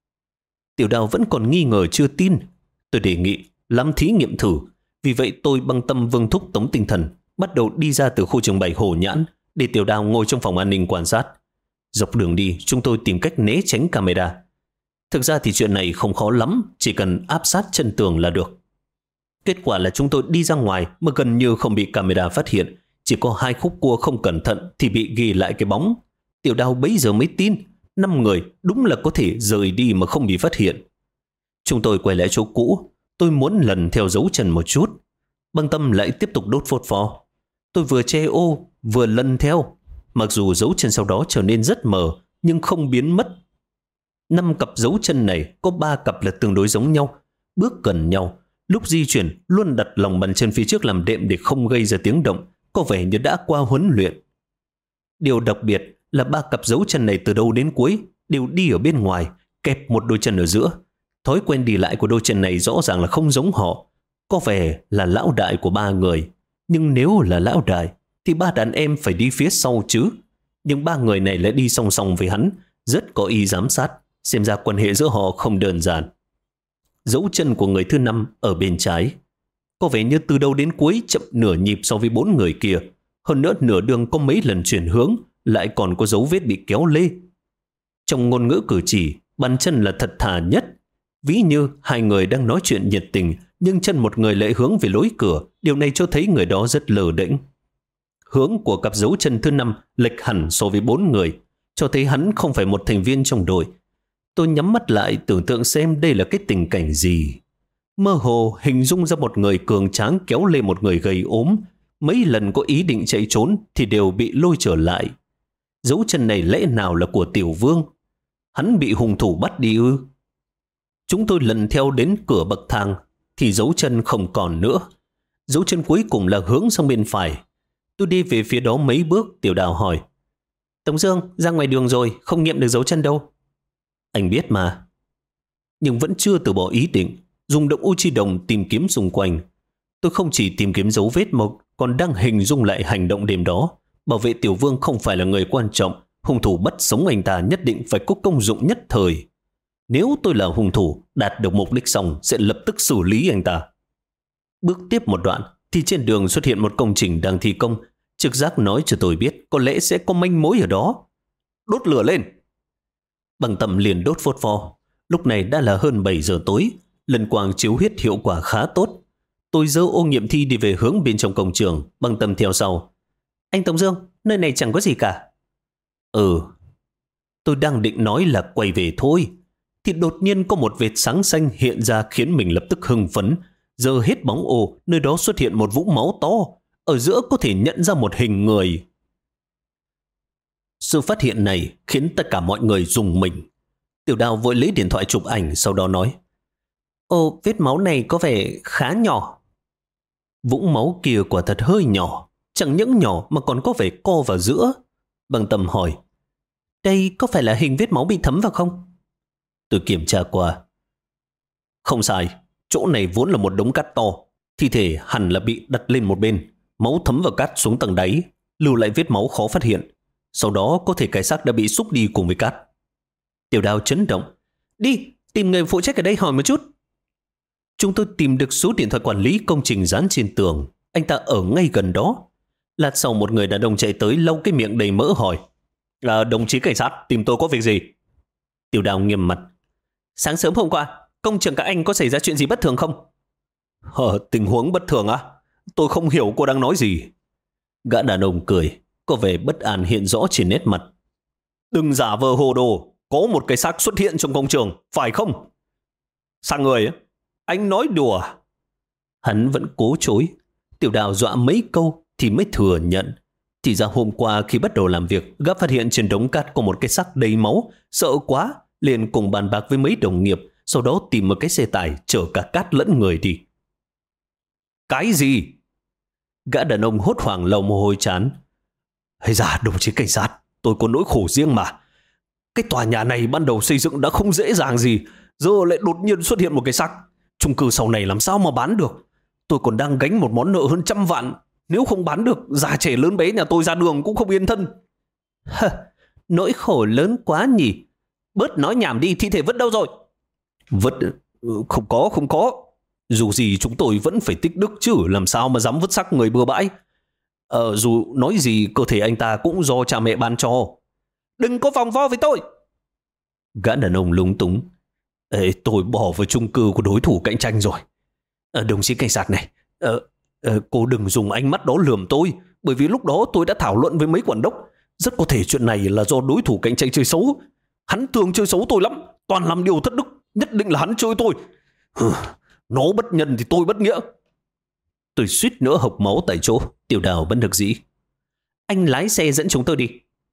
Tiểu Đào vẫn còn nghi ngờ chưa tin. Tôi đề nghị làm thí nghiệm thử. Vì vậy tôi Băng Tâm vương thúc tống tinh thần, bắt đầu đi ra từ khu trưng bày Hồ Nhãn, để Tiểu Đào ngồi trong phòng an ninh quan sát. Dọc đường đi, chúng tôi tìm cách né tránh camera. Thực ra thì chuyện này không khó lắm, chỉ cần áp sát chân tường là được. Kết quả là chúng tôi đi ra ngoài mà gần như không bị camera phát hiện. Chỉ có 2 khúc cua không cẩn thận thì bị ghi lại cái bóng. Tiểu Đào bấy giờ mới tin 5 người đúng là có thể rời đi mà không bị phát hiện. Chúng tôi quay lại chỗ cũ. Tôi muốn lần theo dấu chân một chút. Băng Tâm lại tiếp tục đốt phốt pho. Tôi vừa che ô vừa lần theo. Mặc dù dấu chân sau đó trở nên rất mờ nhưng không biến mất. 5 cặp dấu chân này có 3 cặp là tương đối giống nhau, bước gần nhau. Lúc di chuyển luôn đặt lòng bàn chân phía trước làm đệm để không gây ra tiếng động, có vẻ như đã qua huấn luyện. Điều đặc biệt là 3 cặp dấu chân này từ đầu đến cuối đều đi ở bên ngoài, kẹp một đôi chân ở giữa. Thói quen đi lại của đôi chân này rõ ràng là không giống họ. Có vẻ là lão đại của 3 người. Nhưng nếu là lão đại thì 3 đàn em phải đi phía sau chứ. Nhưng 3 người này lại đi song song với hắn, rất có ý giám sát. Xem ra quan hệ giữa họ không đơn giản. Dấu chân của người thứ 5 ở bên trái. Có vẻ như từ đầu đến cuối chậm nửa nhịp so với 4 người kia. Hơn nữa nửa đường có mấy lần chuyển hướng, lại còn có dấu vết bị kéo lê. Trong ngôn ngữ cử chỉ, bàn chân là thật thà nhất. Ví như 2 người đang nói chuyện nhiệt tình, nhưng chân một người lại hướng về lối cửa. Điều này cho thấy người đó rất lờ đễnh. Hướng của cặp dấu chân thứ 5 lệch hẳn so với 4 người, cho thấy hắn không phải một thành viên trong đội. Tôi nhắm mắt lại tưởng tượng xem đây là cái tình cảnh gì. Mơ hồ hình dung ra một người cường tráng kéo lên một người gầy ốm. Mấy lần có ý định chạy trốn thì đều bị lôi trở lại. Dấu chân này lẽ nào là của Tiểu Vương? Hắn bị hung thủ bắt đi ư? Chúng tôi lần theo đến cửa bậc thang thì dấu chân không còn nữa. Dấu chân cuối cùng là hướng sang bên phải. Tôi đi về phía đó mấy bước. Tiểu Đào hỏi: Tống Dương, ra ngoài đường rồi, không nghiệm được dấu chân đâu. Anh biết mà. Nhưng vẫn chưa từ bỏ ý định dùng động u chi đồng tìm kiếm xung quanh. Tôi không chỉ tìm kiếm dấu vết mà còn đang hình dung lại hành động đêm đó. Bảo vệ Tiểu Vương không phải là người quan trọng. Hung thủ bắt sống anh ta nhất định phải có công dụng nhất thời. Nếu tôi là hung thủ, đạt được mục đích xong sẽ lập tức xử lý anh ta. Bước tiếp một đoạn thì trên đường xuất hiện một công trình đang thi công. Trực giác nói cho tôi biết có lẽ sẽ có manh mối ở đó. Đốt lửa lên. Bằng Tâm liền đốt phốt pho. Lúc này đã là hơn 7 giờ tối. Lần quang chiếu huyết hiệu quả khá tốt. Tôi giơ ô nghiệm thi đi về hướng bên trong công trường. Bằng Tâm theo sau. Anh Tống Dương, nơi này chẳng có gì cả. Tôi đang định nói là quay về thôi, thì đột nhiên có một vệt sáng xanh hiện ra khiến mình lập tức hưng phấn. Giờ hết bóng ô, nơi đó xuất hiện một vũng máu to. Ở giữa có thể nhận ra một hình người. Sự phát hiện này khiến tất cả mọi người rùng mình. Tiểu Đào vội lấy điện thoại chụp ảnh, sau đó nói: Ồ, vết máu này có vẻ khá nhỏ. Vũng máu kia quả thật hơi nhỏ, chẳng những nhỏ mà còn có vẻ co vào giữa. Bằng Tâm hỏi: Đây có phải là hình vết máu bị thấm vào không? Tôi kiểm tra qua. Không sai, chỗ này vốn là một đống cát to. Thi thể hẳn là bị đặt lên một bên. Máu thấm vào cát xuống tầng đáy, lưu lại vết máu khó phát hiện. Sau đó có thể cái xác đã bị xúc đi cùng với cát. Tiểu Đào chấn động: Đi, tìm người phụ trách ở đây hỏi một chút. Chúng tôi tìm được số điện thoại quản lý công trình dán trên tường. Anh ta ở ngay gần đó. Lát sau một người đàn ông chạy tới lau cái miệng đầy mỡ hỏi: Đồng chí cảnh sát, tìm tôi có việc gì? Tiểu Đào nghiêm mặt: Sáng sớm hôm qua, công trường các anh có xảy ra chuyện gì bất thường không? Tình huống bất thường á? Tôi không hiểu cô đang nói gì. Gã đàn ông cười, có vẻ bất an hiện rõ trên nét mặt. Đừng giả vờ hồ đồ, có một cái xác xuất hiện trong công trường, phải không? Sao người? Anh nói đùa. Hắn vẫn cố chối. Tiểu Đào dọa mấy câu thì mới thừa nhận. Thì ra hôm qua khi bắt đầu làm việc, gã phát hiện trên đống cát có một cái xác đầy máu, sợ quá, liền cùng bàn bạc với mấy đồng nghiệp, sau đó tìm một cái xe tải chở cả cát lẫn người đi. Cái gì? Gã đàn ông hốt hoảng lau mồ hôi trán. Hay da, đồng chí cảnh sát, tôi có nỗi khổ riêng mà. Cái tòa nhà này ban đầu xây dựng đã không dễ dàng gì, giờ lại đột nhiên xuất hiện một cái xác. Chung cư sau này làm sao mà bán được? Tôi còn đang gánh một món nợ hơn 100 vạn. Nếu không bán được, già trẻ lớn bé nhà tôi ra đường cũng không yên thân. Nỗi khổ lớn quá nhỉ. Bớt nói nhảm đi, thi thể vứt đâu rồi? Vứt? Không có. Dù gì chúng tôi vẫn phải tích đức chứ, làm sao mà dám vứt xác người bừa bãi. Dù nói gì cơ thể anh ta cũng do cha mẹ ban cho. Đừng có vòng vo với tôi. Gã đàn ông lúng túng. Tôi bỏ vào chung cư của đối thủ cạnh tranh rồi. Đồng chí cảnh sát này, cô đừng dùng ánh mắt đó lườm tôi, bởi vì lúc đó tôi đã thảo luận với mấy quản đốc. Rất có thể chuyện này là do đối thủ cạnh tranh chơi xấu. Hắn thường chơi xấu tôi lắm, toàn làm điều thất đức. Nhất định là hắn chơi tôi. Nó bất nhân thì tôi bất nghĩa. Tôi suýt nữa hộc máu tại chỗ. Tiểu Đào bất đắc dĩ. Anh lái xe dẫn chúng tôi đi.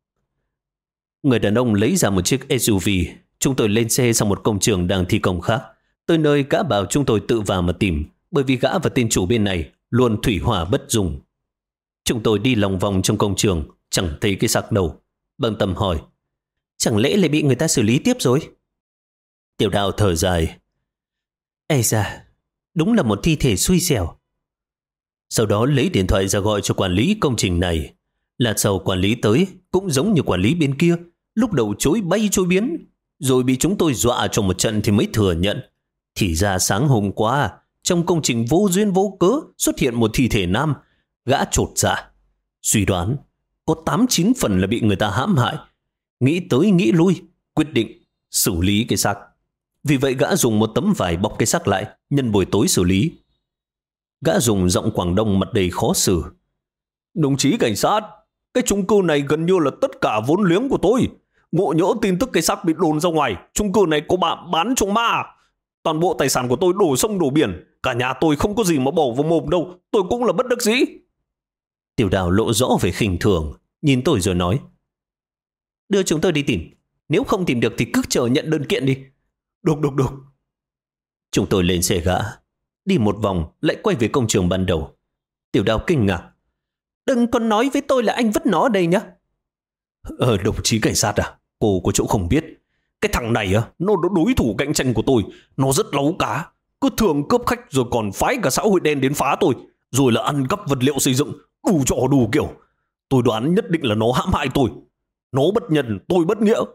Người đàn ông lấy ra một chiếc SUV. Chúng tôi lên xe sang một công trường đang thi công khác. Tới nơi gã bảo chúng tôi tự vào mà tìm, bởi vì gã và tên chủ bên này luôn thủy hỏa bất dung. Chúng tôi đi lòng vòng trong công trường, chẳng thấy cái xác đâu. Bằng Tâm hỏi: Chẳng lẽ lại bị người ta xử lý tiếp rồi? Tiểu Đào thở dài: Ây da, đúng là một thi thể xui xẻo. Sau đó lấy điện thoại ra gọi cho quản lý công trình này. Lát sau quản lý tới, cũng giống như quản lý bên kia, lúc đầu chối bay chối biến, rồi bị chúng tôi dọa trong một trận thì mới thừa nhận. Thì ra sáng hôm qua, trong công trình vô duyên vô cớ xuất hiện một thi thể nam. Gã chột dạ, suy đoán có 8-9 phần là bị người ta hãm hại. Nghĩ tới nghĩ lui, quyết định xử lý cái xác. Vì vậy gã dùng một tấm vải bọc cái xác lại, nhân buổi tối xử lý. Gã dùng giọng Quảng Đông mặt đầy khó xử: Đồng chí cảnh sát, cái chung cư này gần như là tất cả vốn liếng của tôi. Ngộ nhỡ tin tức cái xác bị đồn ra ngoài, chung cư này có bạn bán trong ma. Toàn bộ tài sản của tôi đổ sông đổ biển. Cả nhà tôi không có gì mà bỏ vào mồm đâu. Tôi cũng là bất đắc dĩ. Tiểu Đào lộ rõ về khinh thường, nhìn tôi rồi nói: Đưa chúng tôi đi tìm. Nếu không tìm được thì cứ chờ nhận đơn kiện đi. Được. Chúng tôi lên xe gã, đi một vòng lại quay về công trường ban đầu. Tiểu Đào kinh ngạc. Đừng còn nói với tôi là anh vứt nó ở đây nhé. Đồng chí cảnh sát à, cô có chỗ không biết. Cái thằng này nó đối thủ cạnh tranh của tôi. Nó rất láu cá, cứ thường cướp khách rồi còn phái cả xã hội đen đến phá tôi, rồi là ăn cắp vật liệu xây dựng, đủ trò đủ kiểu. Tôi đoán nhất định là nó hãm hại tôi. Nó bất nhân, tôi bất nghĩa.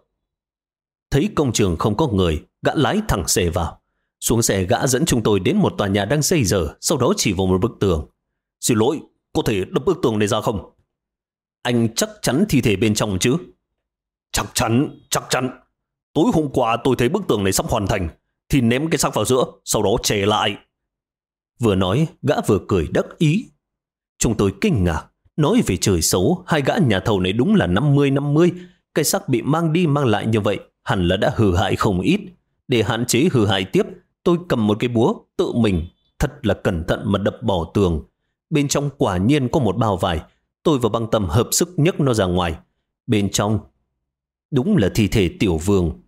Thấy công trường không có người, gã lái thẳng xe vào. Xuống xe gã dẫn chúng tôi đến một tòa nhà đang xây dở, sau đó chỉ vào một bức tường. Xin lỗi, có thể đập bức tường này ra không? Anh chắc chắn thi thể bên trong chứ? Chắc chắn. Tối hôm qua tôi thấy bức tường này sắp hoàn thành, thì ném cái xác vào giữa, sau đó chè lại. Vừa nói, gã vừa cười đắc ý. Chúng tôi kinh ngạc, nói về trời xấu, hai gã nhà thầu này đúng là 50-50. Cái xác bị mang đi mang lại như vậy, hẳn là đã hư hại không ít. Để hạn chế hư hại tiếp, tôi cầm một cái búa, tự mình, thật là cẩn thận mà đập bỏ tường. Bên trong quả nhiên có một bao vải. Tôi và Băng Tâm hợp sức nhấc nó ra ngoài. Bên trong, đúng là thi thể Tiểu Vương.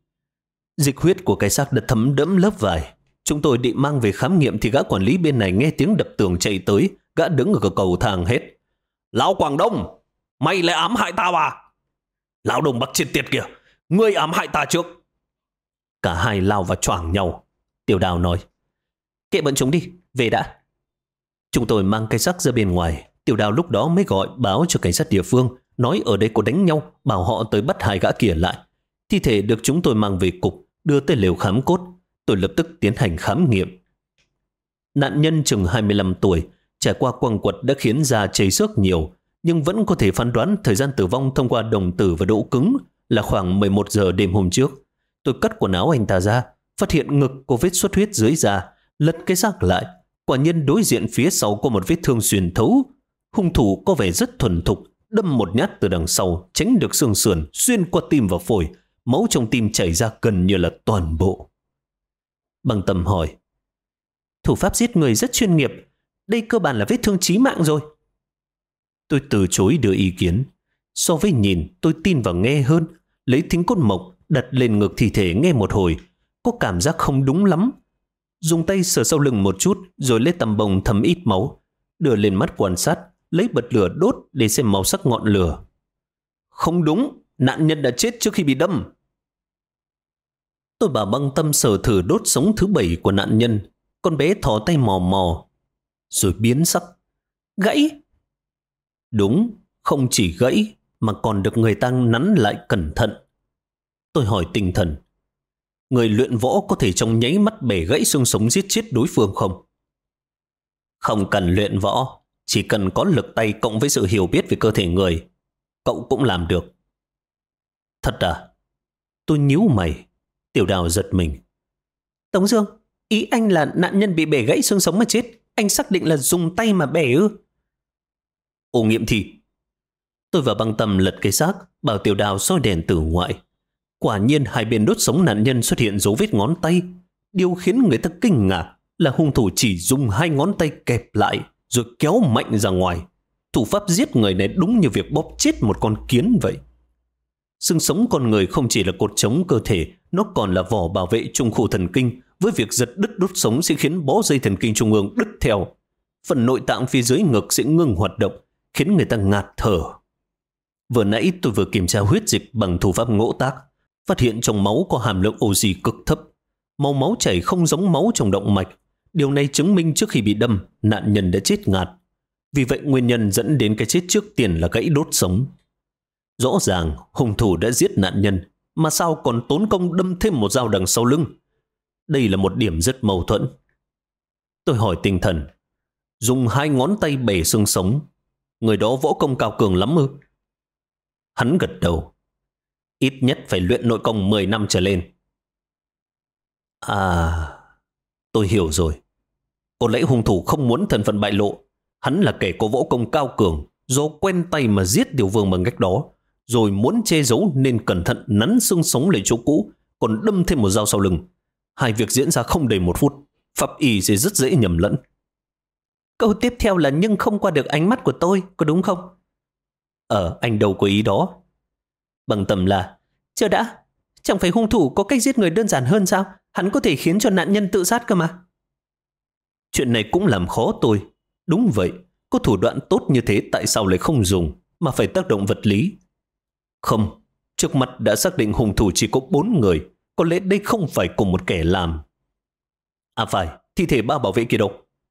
Dịch huyết của cái xác đã thấm đẫm lớp vải. Chúng tôi định mang về khám nghiệm thì gã quản lý bên này nghe tiếng đập tường chạy tới. Gã đứng ở cầu thang hết. Lão Quảng Đông, mày lại ám hại tao à? Lão Đông Bắc chết tiệt kìa, ngươi ám hại ta trước. Cả hai lao vào choảng nhau. Tiểu Đào nói, kệ bọn chúng đi, về đã. Chúng tôi mang cái xác ra bên ngoài. Tiểu Đào lúc đó mới gọi báo cho cảnh sát địa phương, nói ở đây có đánh nhau, bảo họ tới bắt hai gã kia lại. Thi thể được chúng tôi mang về cục, đưa tới lều khám cốt. Tôi lập tức tiến hành khám nghiệm. Nạn nhân chừng 25 tuổi, trải qua quăng quật đã khiến da chảy xước nhiều, nhưng vẫn có thể phán đoán thời gian tử vong thông qua đồng tử và độ cứng là khoảng 11 giờ đêm hôm trước. Tôi cắt quần áo anh ta ra, phát hiện ngực có vết xuất huyết dưới da, lật cái xác lại. Quả nhiên đối diện phía sau có một vết thương xuyên thấu. Hung thủ có vẻ rất thuần thục, đâm một nhát từ đằng sau, tránh được xương sườn, xuyên qua tim và phổi. Máu trong tim chảy ra gần như là toàn bộ. Băng Tâm hỏi, thủ pháp giết người rất chuyên nghiệp, đây cơ bản là vết thương chí mạng rồi. Tôi từ chối đưa ý kiến. So với nhìn, tôi tin vào nghe hơn. Lấy thính cốt mộc đặt lên ngực thi thể nghe một hồi, có cảm giác không đúng lắm. Dùng tay sờ sau lưng một chút, rồi lấy tăm bông thấm ít máu, đưa lên mắt quan sát, lấy bật lửa đốt để xem màu sắc ngọn lửa. Không đúng, nạn nhân đã chết trước khi bị đâm. Tôi bảo Băng Tâm sờ thử đốt sống thứ 7 của nạn nhân. Con bé thò tay mò mò, rồi biến sắc. Gãy! Đúng, không chỉ gãy, mà còn được người ta nắn lại cẩn thận. Tôi hỏi tinh thần, người luyện võ có thể trong nháy mắt bẻ gãy xương sống giết chết đối phương không? Không cần luyện võ, chỉ cần có lực tay cộng với sự hiểu biết về cơ thể người, cậu cũng làm được. Thật à? Tôi nhíu mày. Tiểu Đào giật mình. Tống Dương, ý anh là nạn nhân bị bẻ gãy xương sống mà chết, anh xác định là dùng tay mà bẻ ư? Ổ nghiệm thì. Tôi và Băng Tâm lật cái xác, bảo Tiểu Đào soi đèn tử ngoại. Quả nhiên hai bên đốt sống nạn nhân xuất hiện dấu vết ngón tay. Điều khiến người ta kinh ngạc là hung thủ chỉ dùng 2 ngón tay kẹp lại rồi kéo mạnh ra ngoài. Thủ pháp giết người này đúng như việc bóp chết một con kiến vậy. Xương sống con người không chỉ là cột chống cơ thể, nó còn là vỏ bảo vệ trung khu thần kinh. Với việc giật đứt đốt sống sẽ khiến bó dây thần kinh trung ương đứt theo. Phần nội tạng phía dưới ngực sẽ ngừng hoạt động, khiến người ta ngạt thở. Vừa nãy tôi vừa kiểm tra huyết dịch bằng thủ pháp ngỗ tác, phát hiện trong máu có hàm lượng oxy cực thấp. Màu máu chảy không giống máu trong động mạch. Điều này chứng minh trước khi bị đâm, nạn nhân đã chết ngạt. Vì vậy nguyên nhân dẫn đến cái chết trước tiên là gãy đốt sống. Rõ ràng hung thủ đã giết nạn nhân, mà sao còn tốn công đâm thêm một dao đằng sau lưng? Đây là một điểm rất mâu thuẫn. Tôi hỏi tinh thần, dùng 2 ngón tay bẻ xương sống, người đó võ công cao cường lắm ư? Hắn gật đầu. Ít nhất phải luyện nội công 10 năm trở lên. À, tôi hiểu rồi. Có lẽ hung thủ không muốn thân phận bại lộ. Hắn là kẻ có võ công cao cường, do quen tay mà giết Tiểu Vương bằng cách đó, rồi muốn che giấu nên cẩn thận nắn xương sống lại chỗ cũ, còn đâm thêm một dao sau lưng. Hai việc diễn ra không đầy 1 phút, pháp y sẽ rất dễ nhầm lẫn. Câu tiếp theo là nhưng không qua được ánh mắt của tôi, có đúng không? Anh đâu có ý đó. Bằng Tâm là, chờ đã, Chẳng phải hung thủ có cách giết người đơn giản hơn sao? Hắn có thể khiến cho nạn nhân tự sát cơ mà. Chuyện này cũng làm khó tôi. Đúng vậy, có thủ đoạn tốt như thế tại sao lại không dùng, mà phải tác động vật lý? Không, trước mắt đã xác định hung thủ chỉ có 4 người. Có lẽ đây không phải cùng một kẻ làm. À phải, thi thể 3 bảo vệ kia đâu?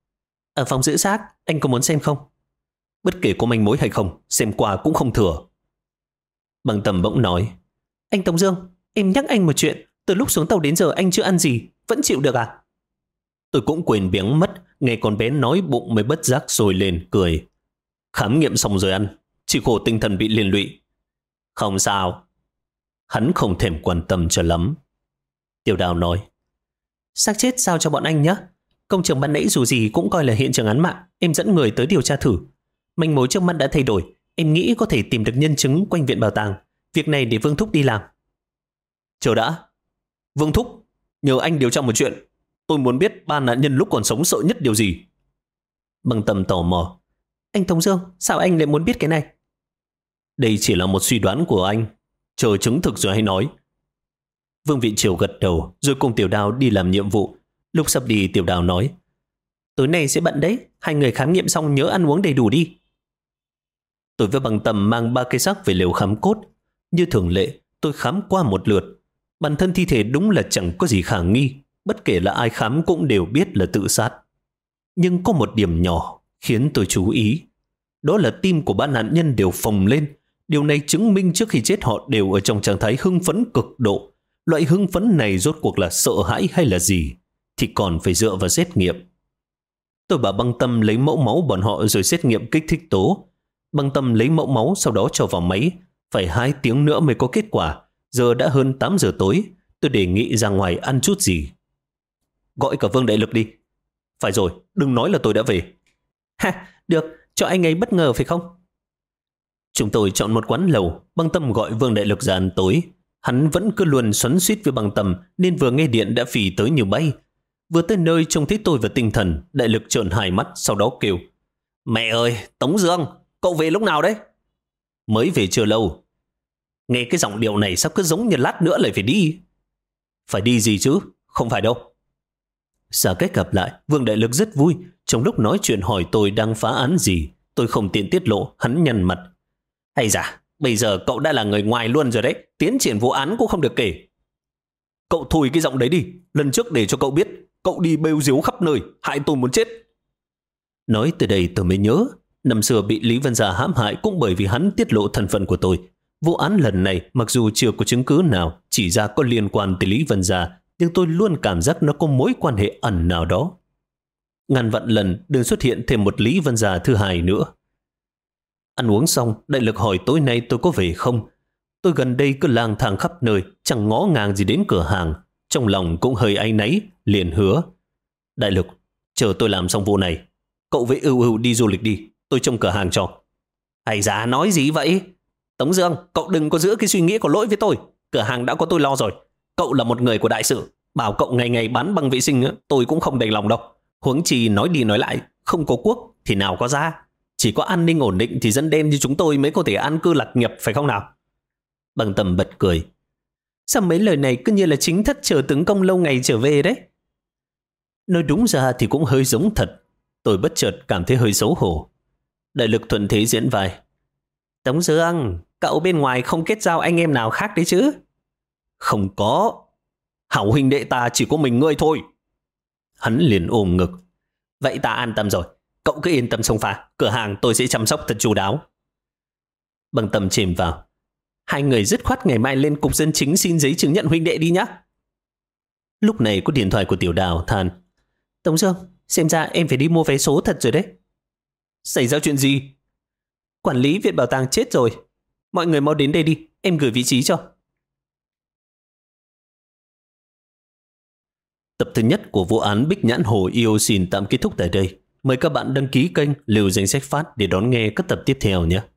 Ở phòng giữ xác, anh có muốn xem không? Bất kể có manh mối hay không, xem qua cũng không thừa. Bằng Tầm bỗng nói. Anh Tống Dương, em nhắc anh một chuyện. Từ lúc xuống tàu đến giờ anh chưa ăn gì, vẫn chịu được à? Tôi cũng quên biếng mất, nghe con bé nói bụng mới bất giác sôi lên, cười. Khám nghiệm xong rồi ăn, chỉ khổ tinh thần bị liên lụy. Không sao. Hắn không thèm quan tâm cho lắm. Tiểu Đào nói. Xác chết giao cho bọn anh nhé. Công trường ban nãy dù gì cũng coi là hiện trường án mạng. Em dẫn người tới điều tra thử. Manh mối trước mắt đã thay đổi. Em nghĩ có thể tìm được nhân chứng quanh viện bảo tàng. Việc này để Vương Thúc đi làm. Chờ đã. Vương Thúc, nhờ anh điều tra một chuyện. Tôi muốn biết 3 nạn nhân lúc còn sống sợ nhất điều gì. Bằng Tầm tò mò. Anh Tống Dương, sao anh lại muốn biết cái này? Đây chỉ là một suy đoán của anh. Chờ chứng thực rồi hãy nói. Vương Vị Triều gật đầu rồi cùng Tiểu Đào đi làm nhiệm vụ. Lúc sắp đi, Tiểu Đào nói. Tối nay sẽ bận đấy. 2 người khám nghiệm xong nhớ ăn uống đầy đủ đi. Tôi với Bằng Tầm mang 3 cây xác về lều khám cốt. Như thường lệ, tôi khám qua một lượt. Bản thân thi thể đúng là chẳng có gì khả nghi. Bất kể là ai khám cũng đều biết là tự sát. Nhưng có một điểm nhỏ khiến tôi chú ý. Đó là tim của 3 nạn nhân đều phồng lên. Điều này chứng minh trước khi chết họ đều ở trong trạng thái hưng phấn cực độ. Loại hưng phấn này rốt cuộc là sợ hãi hay là gì thì còn phải dựa vào xét nghiệm. Tôi bảo Băng Tâm lấy mẫu máu bọn họ rồi xét nghiệm kích thích tố. Băng Tâm lấy mẫu máu sau đó cho vào máy. Phải 2 tiếng nữa mới có kết quả. Giờ đã hơn 8 giờ tối. Tôi đề nghị ra ngoài ăn chút gì. Gọi cả Vương Đại Lực đi. Phải rồi, đừng nói là tôi đã về. Ha, được, cho anh ấy bất ngờ phải không? Chúng tôi chọn một quán lầu. Băng Tâm gọi Vương Đại Lực ra ăn tối. Hắn vẫn cứ luôn xoắn xuýt với Băng Tâm nên vừa nghe điện đã phì tới như bay. Vừa tới nơi trông thấy tôi và tinh thần, Đại Lực trợn 2 mắt sau đó kêu. Mẹ ơi, Tống Dương, cậu về lúc nào đấy? Mới về chưa lâu. Nghe cái giọng điệu này sao cứ giống như lát nữa lại phải đi. Phải đi gì chứ, không phải đâu. Xa cách gặp lại, Vương Đại Lực rất vui. Trong lúc nói chuyện hỏi tôi đang phá án gì, tôi không tiện tiết lộ, hắn nhăn mặt. Hay dạ, bây giờ cậu đã là người ngoài luôn rồi đấy, tiến triển vụ án cũng không được kể. Cậu thôi cái giọng đấy đi, lần trước để cho cậu biết, cậu đi bêu díu khắp nơi, hại tôi muốn chết. Nói từ đây tôi mới nhớ, năm xưa bị Lý Vân Gia hãm hại cũng bởi vì hắn tiết lộ thân phận của tôi. Vụ án lần này mặc dù chưa có chứng cứ nào chỉ ra có liên quan tới Lý Vân Gia, nhưng tôi luôn cảm giác nó có mối quan hệ ẩn nào đó. Ngàn vạn lần đừng xuất hiện thêm một Lý Vân Gia thứ hai nữa. Ăn uống xong, Đại Lực hỏi tối nay tôi có về không. Tôi gần đây cứ lang thang khắp nơi, chẳng ngó ngàng gì đến cửa hàng. Trong lòng cũng hơi áy náy, liền hứa. Đại Lực, chờ tôi làm xong vụ này, cậu với Ưu đi du lịch đi, tôi trông cửa hàng cho. Hay dạ nói gì vậy? Tống Dương, cậu đừng có giữ cái suy nghĩ có lỗi với tôi. Cửa hàng đã có tôi lo rồi. Cậu là một người của đại sự. Bảo cậu ngày ngày bán băng vệ sinh tôi cũng không đành lòng đâu. Huống chi nói đi nói lại, không có quốc thì nào có ra. Chỉ có an ninh ổn định thì dân đen như chúng tôi mới có thể an cư lạc nghiệp, phải không nào? Bằng Tầm bật cười. Sao mấy lời này cứ như là chính thất chờ tướng công lâu ngày trở về đấy? Nói đúng ra thì cũng hơi giống thật. Tôi bất chợt cảm thấy hơi xấu hổ. Đại Lực thuận thế diễn vai. Tống Dương, cậu bên ngoài không kết giao anh em nào khác đấy chứ? Không có. Hảo huynh đệ ta chỉ có mình ngươi thôi. Hắn liền ôm ngực. Vậy ta an tâm rồi. Cậu cứ yên tâm xông pha. Cửa hàng tôi sẽ chăm sóc thật chu đáo. Bằng Tầm chìm vào. 2 người dứt khoát ngày mai lên cục dân chính xin giấy chứng nhận huynh đệ đi nhá. Lúc này có điện thoại của Tiểu Đào than. Tống Dương, xem ra em phải đi mua vé số thật rồi đấy. Xảy ra chuyện gì? Quản lý viện bảo tàng chết rồi. Mọi người mau đến đây đi, em gửi vị trí cho. Tập thứ nhất của vụ án Bích Nhãn Hồ Yêu xin tạm kết thúc tại đây. Mời các bạn đăng ký kênh Lưu Danh Sách Phát để đón nghe các tập tiếp theo nhé.